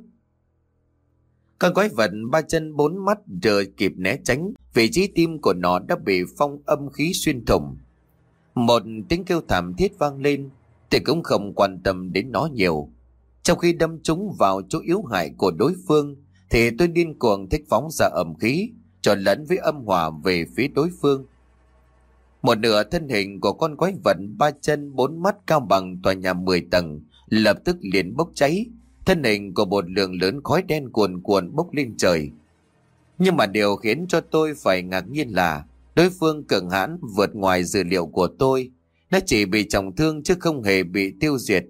Con quái vật ba chân bốn mắt giờ kịp né tránh, vị trí tim của nó đã bị phong âm khí xuyên thủng. Một tiếng kêu thảm thiết vang lên, tôi cũng không quan tâm đến nó nhiều. Trong khi đâm trúng vào chỗ yếu hại của đối phương, thì tôi điên cuồng thích phóng ra âm khí, trộn lẫn với âm hỏa về phía đối phương. Một nửa thân hình của con quái vật ba chân bốn mắt cao bằng tòa nhà mười tầng lập tức liền bốc cháy, thân hình của một lượng lớn khói đen cuồn cuộn bốc lên trời. Nhưng mà điều khiến cho tôi phải ngạc nhiên là đối phương cường hãn vượt ngoài dự liệu của tôi, nó chỉ bị trọng thương chứ không hề bị tiêu diệt.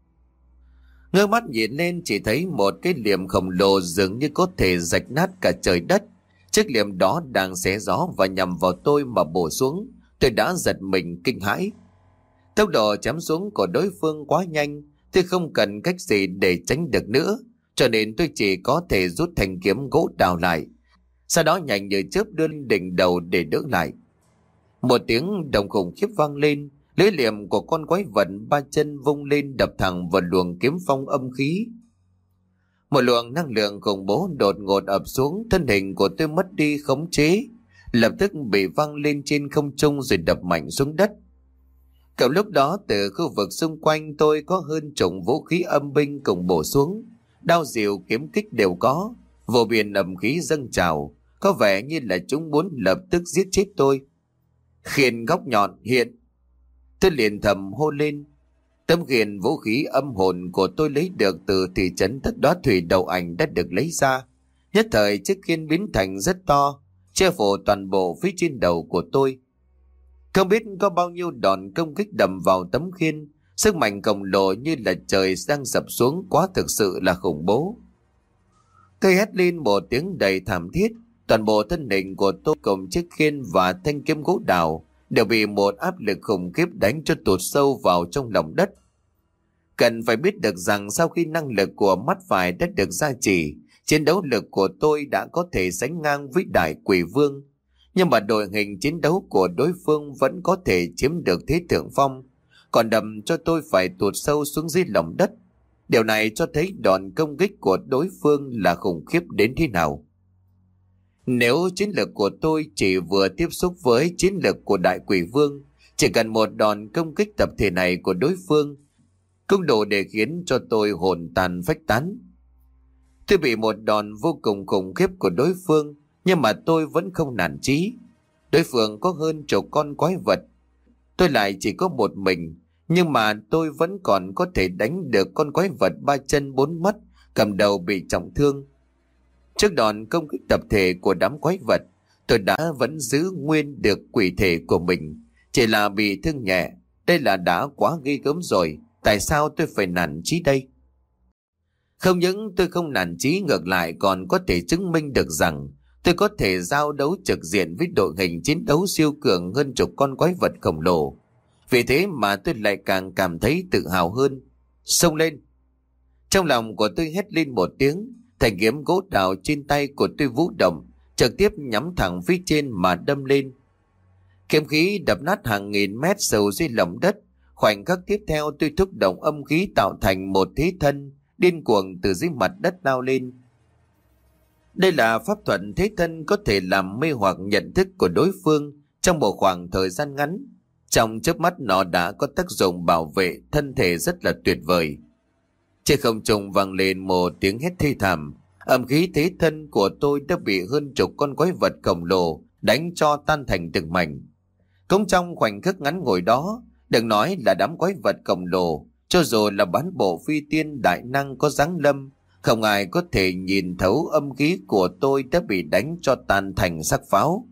Ngước mắt nhìn lên chỉ thấy một cái liềm khổng lồ dường như có thể rạch nát cả trời đất. Chiếc liềm đó đang xé gió và nhằm vào tôi mà bổ xuống. Tôi đã giật mình kinh hãi. Tốc độ chém xuống của đối phương quá nhanh, tôi không cần cách gì để tránh được nữa, cho nên tôi chỉ có thể rút thanh kiếm gỗ đào lại, sau đó nhanh như chớp đưa lên đỉnh đầu để đỡ lại. Một tiếng động khủng khiếp vang lên, lưỡi liềm của con quái vật ba chân vung lên đập thẳng vào luồng kiếm phong âm khí. Một luồng năng lượng khủng bố đột ngột ập xuống, thân hình của tôi mất đi khống chế, lập tức bị văng lên trên không trung rồi đập mạnh xuống đất. Cậu lúc đó từ khu vực xung quanh tôi có hơn chục vũ khí âm binh cùng bổ xuống, đao rìu kiếm kích đều có, vô biên âm khí dâng trào, có vẻ như là chúng muốn lập tức giết chết tôi. Khiên góc nhọn hiện, tôi liền thầm hô lên. Tấm khiên vũ khí âm hồn của tôi lấy được từ thị trấn Thất Đoá Thủy đầu ảnh đã được lấy ra. Nhất thời chiếc khiên biến thành rất to, che phủ toàn bộ phía trên đầu của tôi. Không biết có bao nhiêu đòn công kích đầm vào tấm khiên, sức mạnh khổng lồ như là trời đang sập xuống, quá thực sự là khủng bố. Tôi hét lên một tiếng đầy thảm thiết, toàn bộ thân hình của tôi cùng chiếc khiên và thanh kiếm gỗ đào đều bị một áp lực khủng khiếp đánh cho tụt sâu vào trong lòng đất. Cần phải biết được rằng sau khi năng lực của mắt phải đã được gia trì, chiến đấu lực của tôi đã có thể sánh ngang với đại quỷ vương. Nhưng mà đội hình chiến đấu của đối phương vẫn có thể chiếm được thế thượng phong, còn đầm cho tôi phải tụt sâu xuống dưới lòng đất. Điều này cho thấy đòn công kích của đối phương là khủng khiếp đến thế nào. Nếu chiến lược của tôi chỉ vừa tiếp xúc với chiến lược của đại quỷ vương, chỉ cần một đòn công kích tập thể này của đối phương cũng đủ để khiến cho tôi hồn tàn phách tán. Tôi bị một đòn vô cùng khủng khiếp của đối phương, nhưng mà tôi vẫn không nản chí. Đối phương có hơn chục con quái vật, tôi lại chỉ có một mình, nhưng mà tôi vẫn còn có thể đánh được con quái vật ba chân bốn mắt cầm đầu bị trọng thương. Trước đòn công kích tập thể của đám quái vật, tôi đã vẫn giữ nguyên được quỷ thể của mình, chỉ là bị thương nhẹ. Đây là đã quá ghê gớm rồi, tại sao tôi phải nản chí đây? Không những tôi không nản chí, ngược lại còn có thể chứng minh được rằng tôi có thể giao đấu trực diện với đội hình chiến đấu siêu cường hơn chục con quái vật khổng lồ. Vì thế mà tôi lại càng cảm thấy tự hào hơn. Xông lên! Trong lòng của tôi hét lên một tiếng, thanh kiếm gỗ đào trên tay của tôi vũ động, trực tiếp nhắm thẳng phía trên mà đâm lên. Kiếm khí đập nát hàng nghìn mét sâu dưới lòng đất. Khoảnh khắc tiếp theo tôi thúc động âm khí tạo thành một thế thân điên cuồng từ dưới mặt đất lao lên. Đây là pháp thuật thế thân có thể làm mê hoặc nhận thức của đối phương trong một khoảng thời gian ngắn. Trong chớp mắt nó đã có tác dụng bảo vệ thân thể rất là tuyệt vời. Trên không trung vang lên một tiếng hét thê thảm. Âm khí thế thân của tôi đã bị hơn chục con quái vật khổng lồ đánh cho tan thành từng mảnh. Cũng trong khoảnh khắc ngắn ngủi đó, đừng nói là đám quái vật khổng lồ, cho dù là bán bộ phi tiên đại năng có giáng lâm, không ai có thể nhìn thấu âm khí của tôi đã bị đánh cho tan thành xác pháo.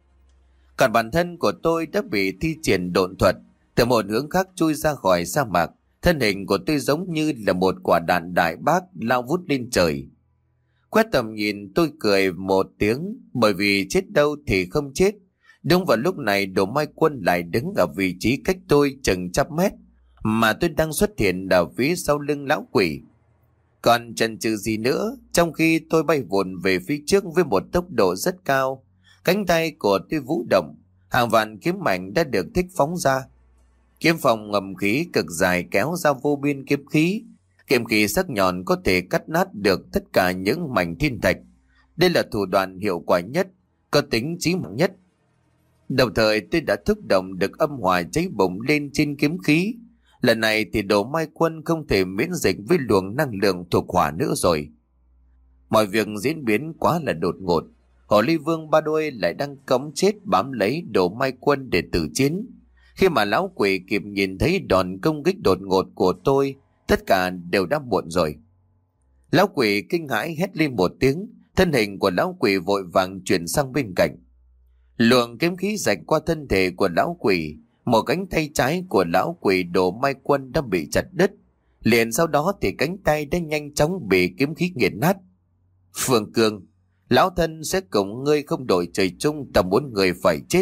Còn bản thân của tôi đã bị thi triển độn thuật, từ một hướng khác chui ra khỏi sa mạc. Thân hình của tôi giống như là một quả đạn đại bác lao vút lên trời. Quét tầm nhìn tôi cười một tiếng, bởi vì chết đâu thì không chết. Đúng vào lúc này Đồ Mai Quân lại đứng ở vị trí cách tôi chừng trăm mét, mà tôi đang xuất hiện ở phía sau lưng lão quỷ. Còn chần chừ gì nữa, trong khi tôi bay vụn về phía trước với một tốc độ rất cao, cánh tay của tôi vũ động, hàng vạn kiếm mảnh đã được thích phóng ra. Kiếm phòng ngầm khí cực dài kéo ra vô biên kiếm khí. Kiếm khí sắc nhọn có thể cắt nát được tất cả những mảnh thiên thạch. Đây là thủ đoạn hiệu quả nhất, có tính chí mạng nhất. Đồng thời tôi đã thúc động được âm hỏa cháy bùng lên trên kiếm khí. Lần này thì Đồ Mai Quân không thể miễn dịch với luồng năng lượng thuộc hỏa nữa rồi. Mọi việc diễn biến quá là đột ngột. Hồ Ly Vương ba đuôi lại đang cống chết bám lấy Đồ Mai Quân để tử chiến. Khi mà lão quỷ kịp nhìn thấy đòn công kích đột ngột của tôi, tất cả đều đã muộn rồi. Lão quỷ kinh hãi hét lên một tiếng, thân hình của lão quỷ vội vàng chuyển sang bên cạnh. Luồng kiếm khí rạch qua thân thể của lão quỷ, một cánh tay trái của lão quỷ Đồ Mai Quân đã bị chặt đứt. Liền sau đó thì cánh tay đã nhanh chóng bị kiếm khí nghiền nát. Phương Cương, lão thân sẽ cùng ngươi không đổi trời chung, ta muốn người phải chết.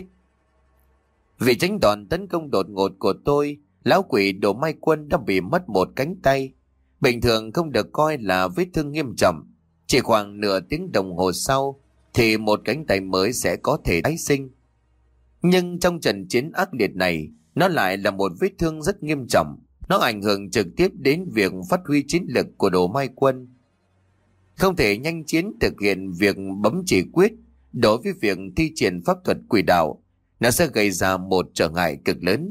Vì tránh đòn tấn công đột ngột của tôi, lão quỷ Đồ Mai Quân đã bị mất một cánh tay. Bình thường không được coi là vết thương nghiêm trọng. Chỉ khoảng nửa tiếng đồng hồ sau thì một cánh tay mới sẽ có thể tái sinh. Nhưng trong trận chiến ác liệt này, nó lại là một vết thương rất nghiêm trọng. Nó ảnh hưởng trực tiếp đến việc phát huy chiến lực của Đồ Mai Quân. Không thể nhanh chiến thực hiện việc bấm chỉ quyết đối với việc thi triển pháp thuật quỷ đạo, nó sẽ gây ra một trở ngại cực lớn.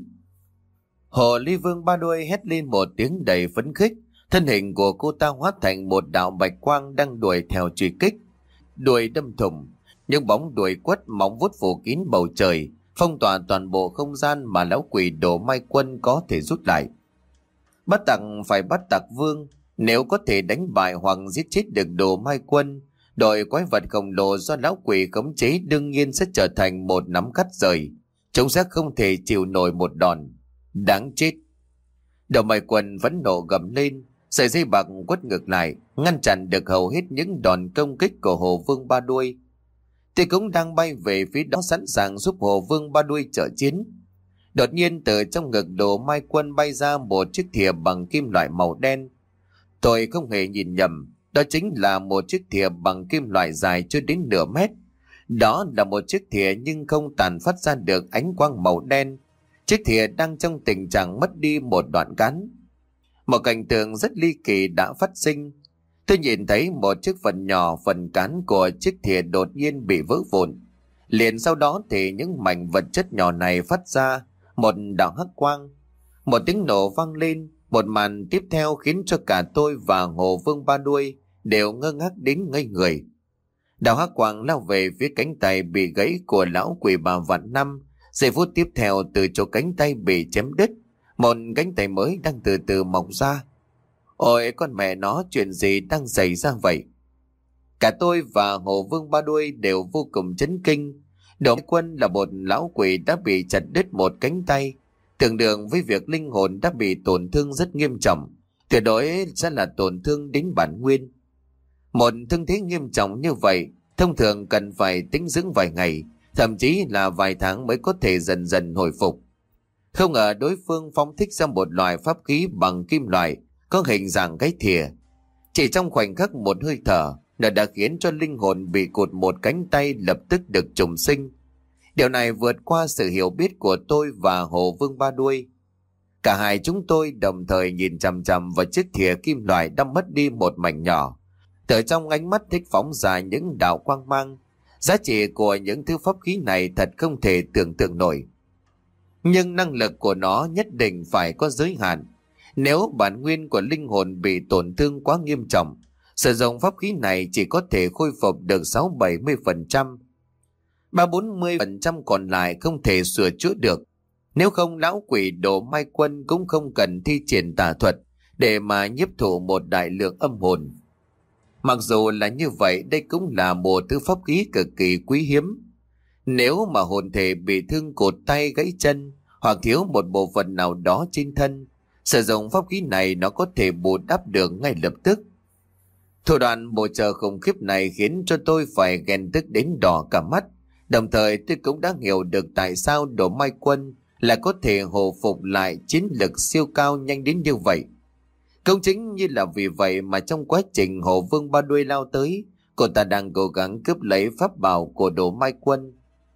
Hồ Ly Vương ba đuôi hét lên một tiếng đầy phấn khích. Thân hình của cô ta hóa thành một đạo bạch quang đang đuổi theo truy kích. Đuôi đâm thủng, những bóng đuôi quất móng vuốt phủ kín bầu trời, phong tỏa toàn bộ không gian mà lão quỷ Đồ Mai Quân có thể rút lại. Bắt tặc phải bắt tặc vương, nếu có thể đánh bại hoặc giết chết được Đồ Mai Quân, đội quái vật khổng lồ do lão quỷ khống chế đương nhiên sẽ trở thành một nắm cắt rời. Chúng sẽ không thể chịu nổi một đòn. Đáng chết! Đồ Mai Quân vẫn nộ gầm lên, sợi dây bạc quất ngược lại, ngăn chặn được hầu hết những đòn công kích của Hồ Vương ba đuôi. Tôi cũng đang bay về phía đó sẵn sàng giúp Hồ Vương ba đuôi trợ chiến. Đột nhiên từ trong ngực Đồ Mai Quân bay ra một chiếc thìa bằng kim loại màu đen. Tôi không hề nhìn nhầm, đó chính là một chiếc thìa bằng kim loại dài chưa đến nửa mét. Đó là một chiếc thìa nhưng không tàn phát ra được ánh quang màu đen. Chiếc thìa đang trong tình trạng mất đi một đoạn cán. Một cảnh tượng rất ly kỳ đã phát sinh. Tôi nhìn thấy một chiếc phần nhỏ phần cán của chiếc thìa đột nhiên bị vỡ vụn. Liền sau đó thì những mảnh vật chất nhỏ này phát ra một đạo hắc quang. Một tiếng nổ vang lên. Một màn tiếp theo khiến cho cả tôi và Hồ Vương ba đuôi đều ngơ ngác đến ngây người. Đạo hắc quang lao về phía cánh tay bị gãy của lão quỷ bà vạn năm, Giây phút tiếp theo, từ chỗ cánh tay bị chém đứt, một cánh tay mới đang từ từ mọc ra. Ôi con mẹ nó, chuyện gì đang xảy ra vậy? Cả tôi và Hồ Vương Ba Đuôi đều vô cùng chấn kinh. Đỗ Mai Quân là một lão quỷ đã bị chặt đứt một cánh tay, tương đương với việc linh hồn đã bị tổn thương rất nghiêm trọng, tuyệt đối sẽ là tổn thương đến bản nguyên. Một thương thế nghiêm trọng như vậy thông thường cần phải tĩnh dưỡng vài ngày, thậm chí là vài tháng mới có thể dần dần hồi phục. Không ngờ đối phương phóng thích ra một loại pháp khí bằng kim loại có hình dạng cái thìa. Chỉ trong khoảnh khắc một hơi thở, nó đã khiến cho linh hồn bị cụt một cánh tay lập tức được trùng sinh. Điều này vượt qua sự hiểu biết của tôi và Hồ Vương Ba Đuôi. Cả hai chúng tôi đồng thời nhìn chằm chằm vào chiếc thìa kim loại đã mất đi một mảnh nhỏ. Từ trong ánh mắt thích phóng ra những đạo quang mang. Giá trị của những thứ pháp khí này thật không thể tưởng tượng nổi. Nhưng năng lực của nó nhất định phải có giới hạn. Nếu bản nguyên của linh hồn bị tổn thương quá nghiêm trọng, sử dụng pháp khí này chỉ có thể khôi phục được sáu đến bảy mươi phần trăm. ba đến bốn mươi phần trăm còn lại không thể sửa chữa được. Nếu không, lão quỷ Đỗ Mai Quân cũng không cần thi triển tà thuật để mà nhiếp thụ một đại lượng âm hồn. Mặc dù là như vậy, đây cũng là một thứ pháp khí cực kỳ quý hiếm. Nếu mà hồn thể bị thương cột tay gãy chân hoặc thiếu một bộ phận nào đó trên thân, sử dụng pháp khí này nó có thể bù đắp được ngay lập tức. Thủ đoạn bổ trợ khủng khiếp này khiến cho tôi phải ghen tức đến đỏ cả mắt. Đồng thời tôi cũng đã hiểu được tại sao Đỗ Mai Quân là có thể hồi phục lại chiến lực siêu cao nhanh đến như vậy. Cũng chính như là vì vậy mà trong quá trình Hồ Vương Ba Đuôi lao tới, cô ta đang cố gắng cướp lấy pháp bảo của Đỗ Mai Quân.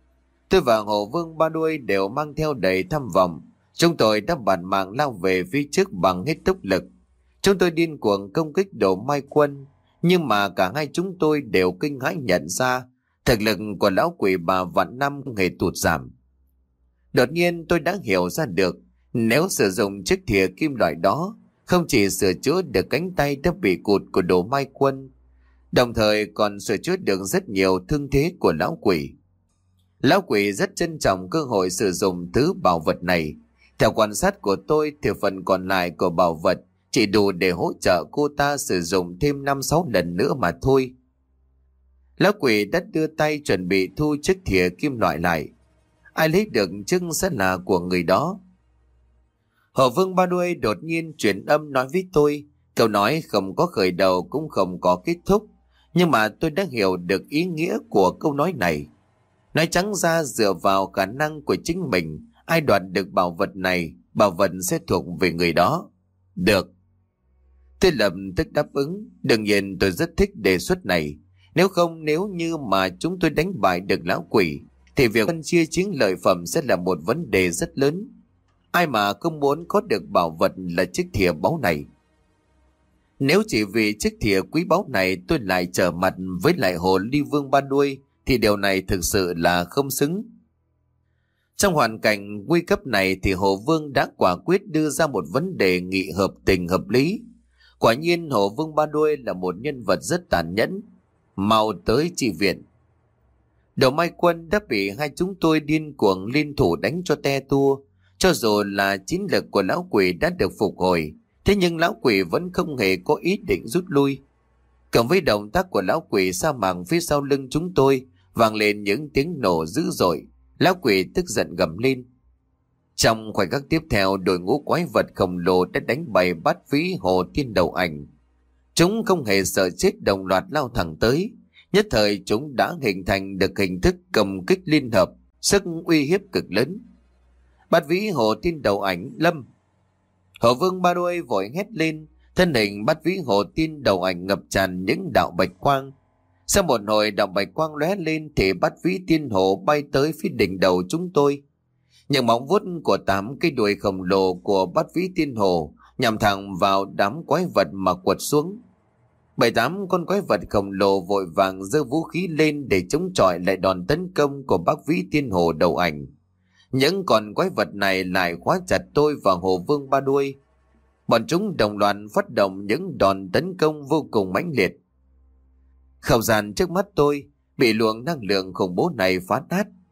Tôi và Hồ Vương Ba Đuôi đều mang theo đầy tham vọng. Chúng tôi đã bản mạng lao về phía trước bằng hết tốc lực. Chúng tôi điên cuồng công kích Đỗ Mai Quân, nhưng mà cả hai chúng tôi đều kinh hãi nhận ra thực lực của lão quỷ bà Vạn Năm không hề tụt giảm. Đột nhiên tôi đã hiểu ra được, nếu sử dụng chiếc thìa kim loại đó, không chỉ sửa chữa được cánh tay đã bị cụt của Đỗ Mai Quân, đồng thời còn sửa chữa được rất nhiều thương thế của lão quỷ. Lão quỷ rất trân trọng cơ hội sử dụng thứ bảo vật này. Theo quan sát của tôi thì phần còn lại của bảo vật chỉ đủ để hỗ trợ cô ta sử dụng thêm năm sáu lần nữa mà thôi. Lão quỷ đã đưa tay chuẩn bị thu chiếc thìa kim loại lại. Ai lấy được chức sẽ là của người đó. Hồ Vương Ba Đuôi đột nhiên chuyển âm nói với tôi. Câu nói không có khởi đầu cũng không có kết thúc, nhưng mà tôi đã hiểu được ý nghĩa của câu nói này. Nói trắng ra, dựa vào khả năng của chính mình, ai đoạt được bảo vật này, bảo vật sẽ thuộc về người đó. Được. Tôi lập tức đáp ứng. Đương nhiên tôi rất thích đề xuất này. Nếu không, nếu như mà chúng tôi đánh bại được lão quỷ, thì việc phân chia chiến lợi phẩm sẽ là một vấn đề rất lớn. Ai mà không muốn có được bảo vật là chiếc thìa báu này. Nếu chỉ vì chiếc thìa quý báu này tôi lại trở mặt với lại Hồ Ly Vương Ba Đuôi, thì điều này thực sự là không xứng. Trong hoàn cảnh nguy cấp này thì Hồ Vương đã quả quyết đưa ra một vấn đề nghị hợp tình hợp lý. Quả nhiên Hồ Vương Ba Đuôi là một nhân vật rất tàn nhẫn. Mau tới chi viện. Đỗ Mai Quân đã bị hai chúng tôi điên cuồng liên thủ đánh cho te tua. Cho dù là chiến lực của lão quỷ đã được phục hồi, thế nhưng lão quỷ vẫn không hề có ý định rút lui. Cộng với động tác của lão quỷ sa màng phía sau lưng chúng tôi vang lên những tiếng nổ dữ dội, lão quỷ tức giận gầm lên. Trong khoảnh khắc tiếp theo, đội ngũ quái vật khổng lồ đã đánh bày bát vĩ Hồ Thiên Đầu Ảnh. Chúng không hề sợ chết, đồng loạt lao thẳng tới. Nhất thời chúng đã hình thành được hình thức công kích liên hợp, sức uy hiếp cực lớn. Bát vĩ Hồ Thiên Đầu Ảnh lâm. Hồ Vương Ba Đuôi vội hét lên, thân hình bát vĩ Hồ Thiên Đầu Ảnh ngập tràn những đạo bạch quang. Sau một hồi đạo bạch quang lóe lên thì bát vĩ tiên hồ bay tới phía đỉnh đầu chúng tôi. Những móng vuốt của tám cây đuôi khổng lồ của bát vĩ tiên hồ nhằm thẳng vào đám quái vật mà quật xuống. Bảy tám con quái vật khổng lồ vội vàng giơ vũ khí lên để chống chọi lại đòn tấn công của bát vĩ tiên hồ Đầu Ảnh. Những con quái vật này lại khóa chặt tôi và Hồ Vương Ba Đuôi. Bọn chúng đồng loạt phát động những đòn tấn công vô cùng mãnh liệt. Không gian trước mắt tôi bị luồng năng lượng khủng bố này phá nát.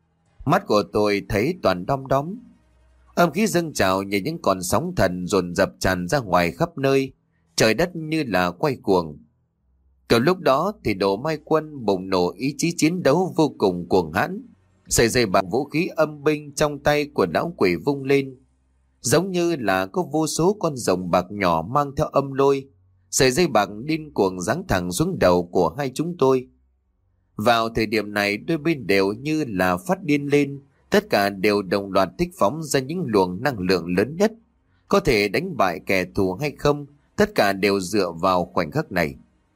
Mắt của tôi thấy toàn đom đóm. Âm khí dâng trào như những con sóng thần dồn dập tràn ra ngoài khắp nơi. Trời đất như là quay cuồng. Kiểu lúc đó thì Đồ Mai Quân bùng nổ ý chí chiến đấu vô cùng cuồng hãn. Sợi dây bạc vũ khí âm binh trong tay của lão quỷ vung lên, giống như là có vô số con rồng bạc nhỏ mang theo âm lôi. Sợi dây bạc điên cuồng giáng thẳng xuống đầu của hai chúng tôi. Vào thời điểm này, đôi bên đều như là phát điên lên, tất cả đều đồng loạt thích phóng ra những luồng năng lượng lớn nhất. Có thể đánh bại kẻ thù hay không, tất cả đều dựa vào khoảnh khắc này.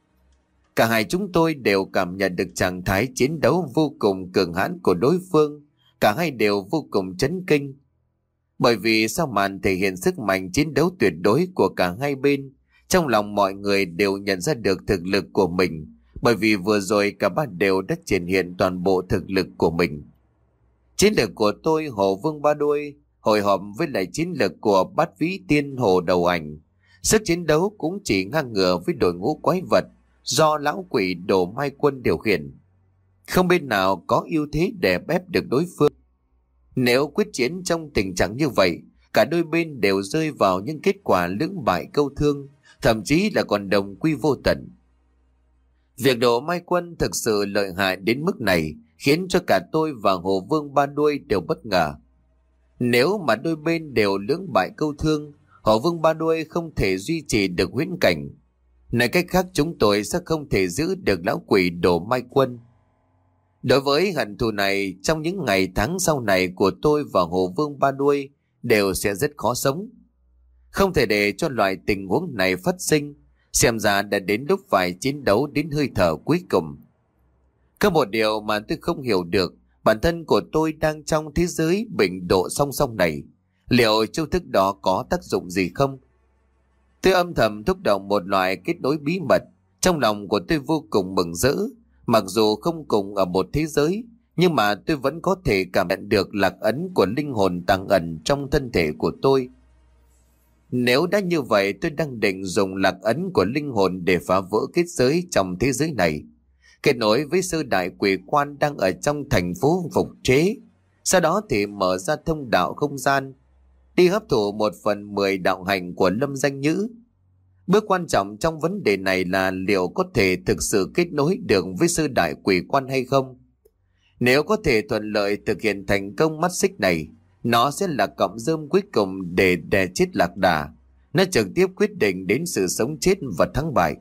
Cả hai chúng tôi đều cảm nhận được trạng thái chiến đấu vô cùng cường hãn của đối phương. Cả hai đều vô cùng chấn kinh. Bởi vì sau màn thể hiện sức mạnh chiến đấu tuyệt đối của cả hai bên, trong lòng mọi người đều nhận ra được thực lực của mình. Bởi vì vừa rồi cả ba đều đã triển hiện toàn bộ thực lực của mình. Chiến lược của tôi, Hồ Vương Ba Đuôi, hội họp với lại chiến lược của Bát Vĩ Tiên Hồ Đầu Ảnh. Sức chiến đấu cũng chỉ ngang ngửa với đội ngũ quái vật do lão quỷ Đồ Mai Quân điều khiển. Không bên nào có ưu thế để ép được đối phương. Nếu quyết chiến trong tình trạng như vậy, cả đôi bên đều rơi vào những kết quả lưỡng bại câu thương, thậm chí là còn đồng quy vô tận. Việc Đồ Mai Quân thực sự lợi hại đến mức này khiến cho cả tôi và Hồ Vương Ba Đuôi đều bất ngờ. Nếu mà đôi bên đều lưỡng bại câu thương, Hồ Vương Ba Đuôi không thể duy trì được huyễn cảnh. Nói cách khác, chúng tôi sẽ không thể giữ được lão quỷ Đồ Mai Quân. Đối với hận thù này, trong những ngày tháng sau này của tôi và Hồ Vương Ba Đuôi đều sẽ rất khó sống. Không thể để cho loại tình huống này phát sinh. Xem ra đã đến lúc phải chiến đấu đến hơi thở cuối cùng. Có một điều mà tôi không hiểu được, bản thân của tôi đang trong thế giới bình độ song song này, liệu chiêu thức đó có tác dụng gì không? Tôi âm thầm thúc động một loại kết nối bí mật. Trong lòng của tôi vô cùng mừng rỡ. Mặc dù không cùng ở một thế giới, nhưng mà tôi vẫn có thể cảm nhận được lạc ấn của linh hồn tàng ẩn trong thân thể của tôi. Nếu đã như vậy, tôi đang định dùng lạc ấn của linh hồn để phá vỡ kết giới trong thế giới này, kết nối với sư đại quỷ quan đang ở trong thành phố phục chế. Sau đó thì mở ra thông đạo không gian, đi hấp thụ một phần mười đạo hành của Lâm Danh Nhữ. Bước quan trọng trong vấn đề này là liệu có thể thực sự kết nối được với sư đại quỷ quan hay không. Nếu có thể thuận lợi thực hiện thành công mắt xích này, nó sẽ là cọng rơm cuối cùng để đè chết lạc đà. Nó trực tiếp quyết định đến sự sống chết và thắng bại.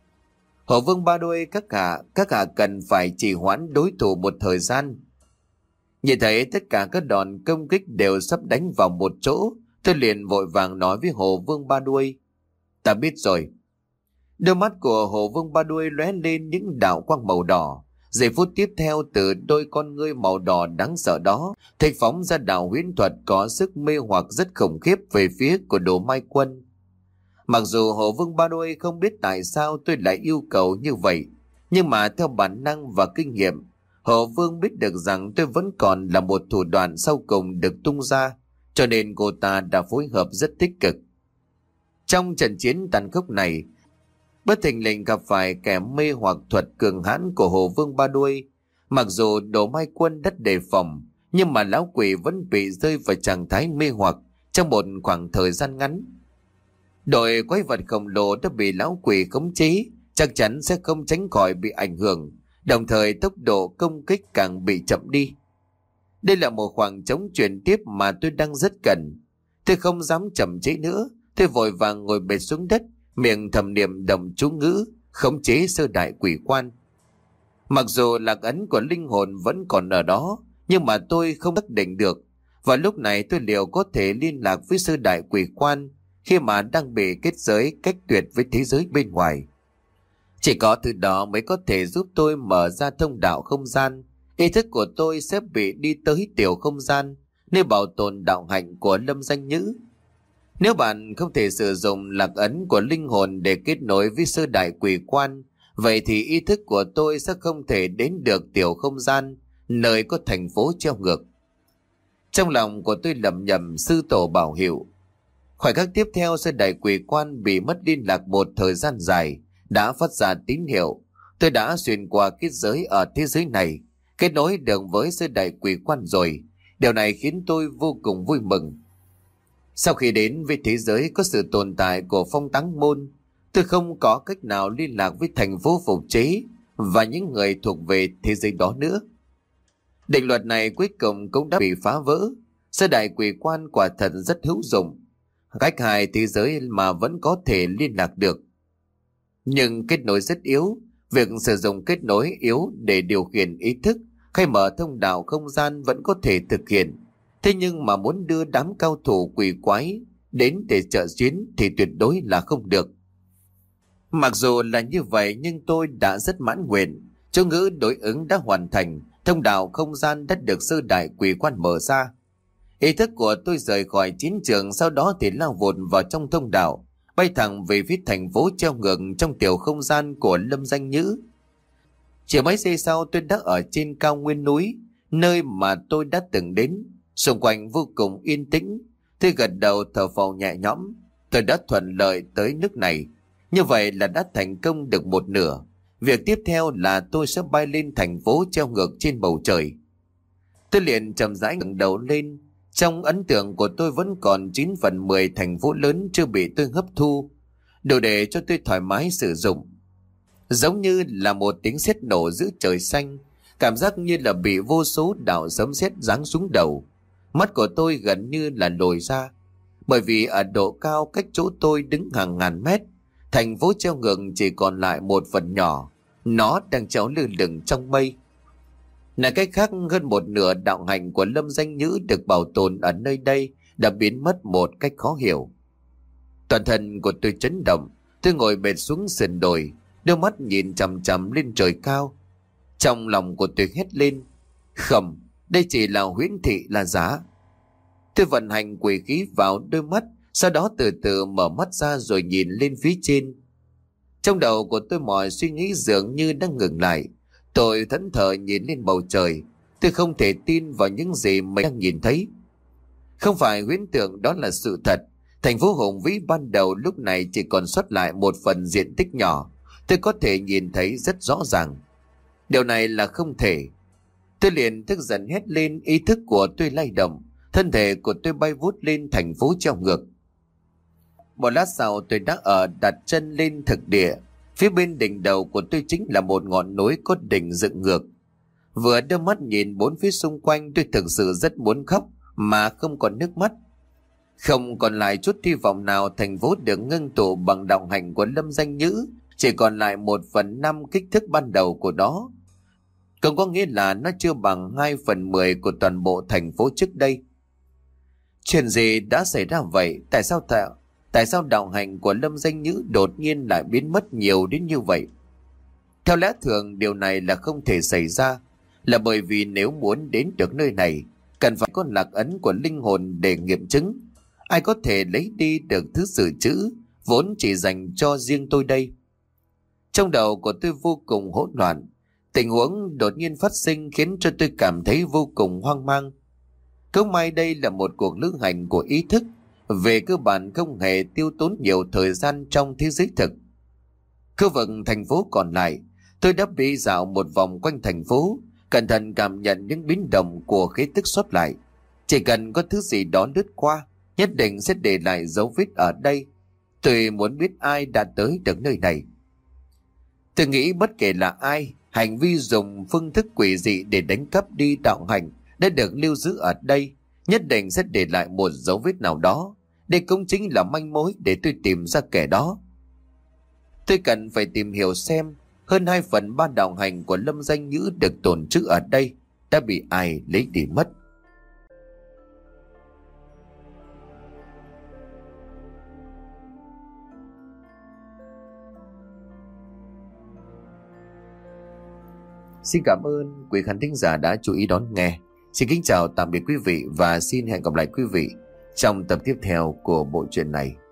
Hồ Vương Ba Đuôi, các hạ, các hạ cần phải trì hoãn đối thủ một thời gian. Nhìn thấy tất cả các đòn công kích đều sắp đánh vào một chỗ, tôi liền vội vàng nói với Hồ Vương Ba Đuôi: Ta biết rồi. Đôi mắt của Hồ Vương Ba Đuôi lóe lên những đạo quang màu đỏ. Giây phút tiếp theo, từ đôi con ngươi màu đỏ đáng sợ đó thạch phóng ra đạo huyễn thuật có sức mê hoặc rất khủng khiếp về phía của Đồ Mai Quân. Mặc dù Hồ Vương Ba Đuôi không biết tại sao tôi lại yêu cầu như vậy, nhưng mà theo bản năng và kinh nghiệm, Hồ Vương biết được rằng tôi vẫn còn là một thủ đoạn sau cùng được tung ra, cho nên cô ta đã phối hợp rất tích cực. Trong trận chiến tàn khốc này, bất thình lình gặp phải kẻ mê hoặc thuật cường hãn của Hồ Vương Ba Đuôi. Mặc dù Đồ Mai Quân đất đề phòng, nhưng mà lão quỷ vẫn bị rơi vào trạng thái mê hoặc trong một khoảng thời gian ngắn. Đội quái vật khổng lồ đã bị lão quỷ khống chế, chắc chắn sẽ không tránh khỏi bị ảnh hưởng, đồng thời tốc độ công kích càng bị chậm đi. Đây là một khoảng trống chuyển tiếp mà tôi đang rất cần. Tôi không dám chậm trễ nữa, tôi vội vàng ngồi bệt xuống đất, miệng thầm niệm đồng chú ngữ khống chế sơ đại quỷ quan. Mặc dù lạc ấn của linh hồn vẫn còn ở đó, nhưng mà tôi không xác định được và lúc này tôi liệu có thể liên lạc với sơ đại quỷ quan khi mà đang bị kết giới cách tuyệt với thế giới bên ngoài. Chỉ có từ đó mới có thể giúp tôi mở ra thông đạo không gian. Ý thức của tôi sẽ bị đi tới tiểu không gian, nơi bảo tồn đạo hạnh của Lâm Danh Nhữ. Nếu bạn không thể sử dụng lạc ấn của linh hồn để kết nối với sơ đại quỷ quan, vậy thì ý thức của tôi sẽ không thể đến được tiểu không gian, nơi có thành phố treo ngược. Trong lòng của tôi lẩm nhẩm sư tổ bảo hiệu. Khoảnh khắc tiếp theo, sơ đại quỷ quan bị mất liên lạc một thời gian dài, đã phát ra tín hiệu. Tôi đã xuyên qua kết giới ở thế giới này, kết nối được với sư đại quỷ quan rồi. Điều này khiến tôi vô cùng vui mừng. Sau khi đến với thế giới có sự tồn tại của phong táng môn, tôi không có cách nào liên lạc với thành phố phục chế và những người thuộc về thế giới đó nữa. Định luật này cuối cùng cũng đã bị phá vỡ. Sư đại quỷ quan quả thật rất hữu dụng, cách hai thế giới mà vẫn có thể liên lạc được. Nhưng kết nối rất yếu. Việc sử dụng kết nối yếu để điều khiển ý thức, khai mở thông đạo không gian vẫn có thể thực hiện. Thế nhưng mà muốn đưa đám cao thủ quỷ quái đến để trợ chiến thì tuyệt đối là không được. Mặc dù là như vậy nhưng tôi đã rất mãn nguyện. Chú ngữ đối ứng đã hoàn thành, thông đạo không gian đã được sư đại quỷ quan mở ra. Ý thức của tôi rời khỏi chiến trường, sau đó thì lao vụt vào trong thông đạo, bay thẳng về phía thành phố treo ngược trong tiểu không gian của Lâm Danh Nhữ. Chỉ mấy giây sau tôi đã ở trên cao nguyên núi, nơi mà tôi đã từng đến. Xung quanh vô cùng yên tĩnh. Tôi gật đầu thở phào nhẹ nhõm. Tôi đã thuận lợi tới nước này. Như vậy là đã thành công được một nửa. Việc tiếp theo là tôi sẽ bay lên thành phố treo ngược trên bầu trời. Tôi liền chậm rãi ngẩng đầu lên. Trong ấn tượng của tôi vẫn còn chín phần mười thành phố lớn chưa bị tôi hấp thu, đủ để cho tôi thoải mái sử dụng. Giống như là một tiếng sét nổ giữa trời xanh, cảm giác như là bị vô số đạo sấm sét giáng xuống đầu. Mắt của tôi gần như là lồi ra, bởi vì ở độ cao cách chỗ tôi đứng hàng ngàn mét, thành phố treo ngược chỉ còn lại một phần nhỏ, nó đang treo lơ lửng trong mây. Nói cách khác, hơn một nửa đạo hạnh của Lâm Danh Nhữ được bảo tồn ở nơi đây đã biến mất một cách khó hiểu. Toàn thân của tôi chấn động, tôi ngồi bệt xuống sườn đồi, đôi mắt nhìn chằm chằm lên trời cao. Trong lòng của tôi hét lên, không, đây chỉ là huyễn thị, là giả. Tôi vận hành quỷ khí vào đôi mắt, sau đó từ từ mở mắt ra rồi nhìn lên phía trên. Trong đầu của tôi mọi suy nghĩ dường như đang ngừng lại. Tôi thẫn thờ nhìn lên bầu trời. Tôi không thể tin vào những gì mình đang nhìn thấy. Không phải huyễn tưởng, đó là sự thật. Thành phố hùng vĩ ban đầu lúc này chỉ còn sót lại một phần diện tích nhỏ. Tôi có thể nhìn thấy rất rõ ràng. Điều này là không thể. Tôi liền tức giận hét lên, ý thức của tôi lay động. Thân thể của tôi bay vút lên thành phố treo ngược. Một lát sau tôi đã ở đặt chân lên thực địa. Phía bên đỉnh đầu của tôi chính là một ngọn núi có đỉnh dựng ngược. Vừa đưa mắt nhìn bốn phía xung quanh, tôi thực sự rất muốn khóc mà không còn nước mắt. Không còn lại chút hy vọng nào. Thành phố được ngưng tụ bằng đạo hạnh của Lâm Danh Nhữ chỉ còn lại một phần năm kích thước ban đầu của đó. Không có nghĩa là nó chưa bằng hai phần mười của toàn bộ thành phố trước đây. Chuyện gì đã xảy ra vậy? Tại sao tạo? Tại sao đạo hạnh của Lâm Danh Nhữ đột nhiên lại biến mất nhiều đến như vậy? Theo lẽ thường điều này là không thể xảy ra, là bởi vì nếu muốn đến được nơi này, cần phải có lạc ấn của linh hồn để nghiệm chứng. Ai có thể lấy đi được thứ dự trữ vốn chỉ dành cho riêng tôi đây? Trong đầu của tôi vô cùng hỗn loạn. Tình huống đột nhiên phát sinh khiến cho tôi cảm thấy vô cùng hoang mang. Không may đây là một cuộc lữ hành của ý thức, về cơ bản không hề tiêu tốn nhiều thời gian trong thế giới thực. Khu vực thành phố còn lại, tôi đã đi dạo một vòng quanh thành phố, cẩn thận cảm nhận những biến động của khí tức sót lại. Chỉ cần có thứ gì đó lướt qua, nhất định sẽ để lại dấu vết ở đây. Tôi muốn biết ai đã tới được nơi này. Tôi nghĩ bất kể là ai, hành vi dùng phương thức quỷ dị để đánh cắp đi đạo hạnh đã được lưu giữ ở đây, nhất định sẽ để lại một dấu vết nào đó. Đây cũng chính là manh mối để tôi tìm ra kẻ đó. Tôi cần phải tìm hiểu xem hơn hai phần ba đạo hành của Lâm Danh Nhữ được tồn trữ ở đây đã bị ai lấy đi mất. Xin cảm ơn quý khán thính giả đã chú ý đón nghe. Xin kính chào tạm biệt quý vị và xin hẹn gặp lại quý vị trong tập tiếp theo của bộ truyện này.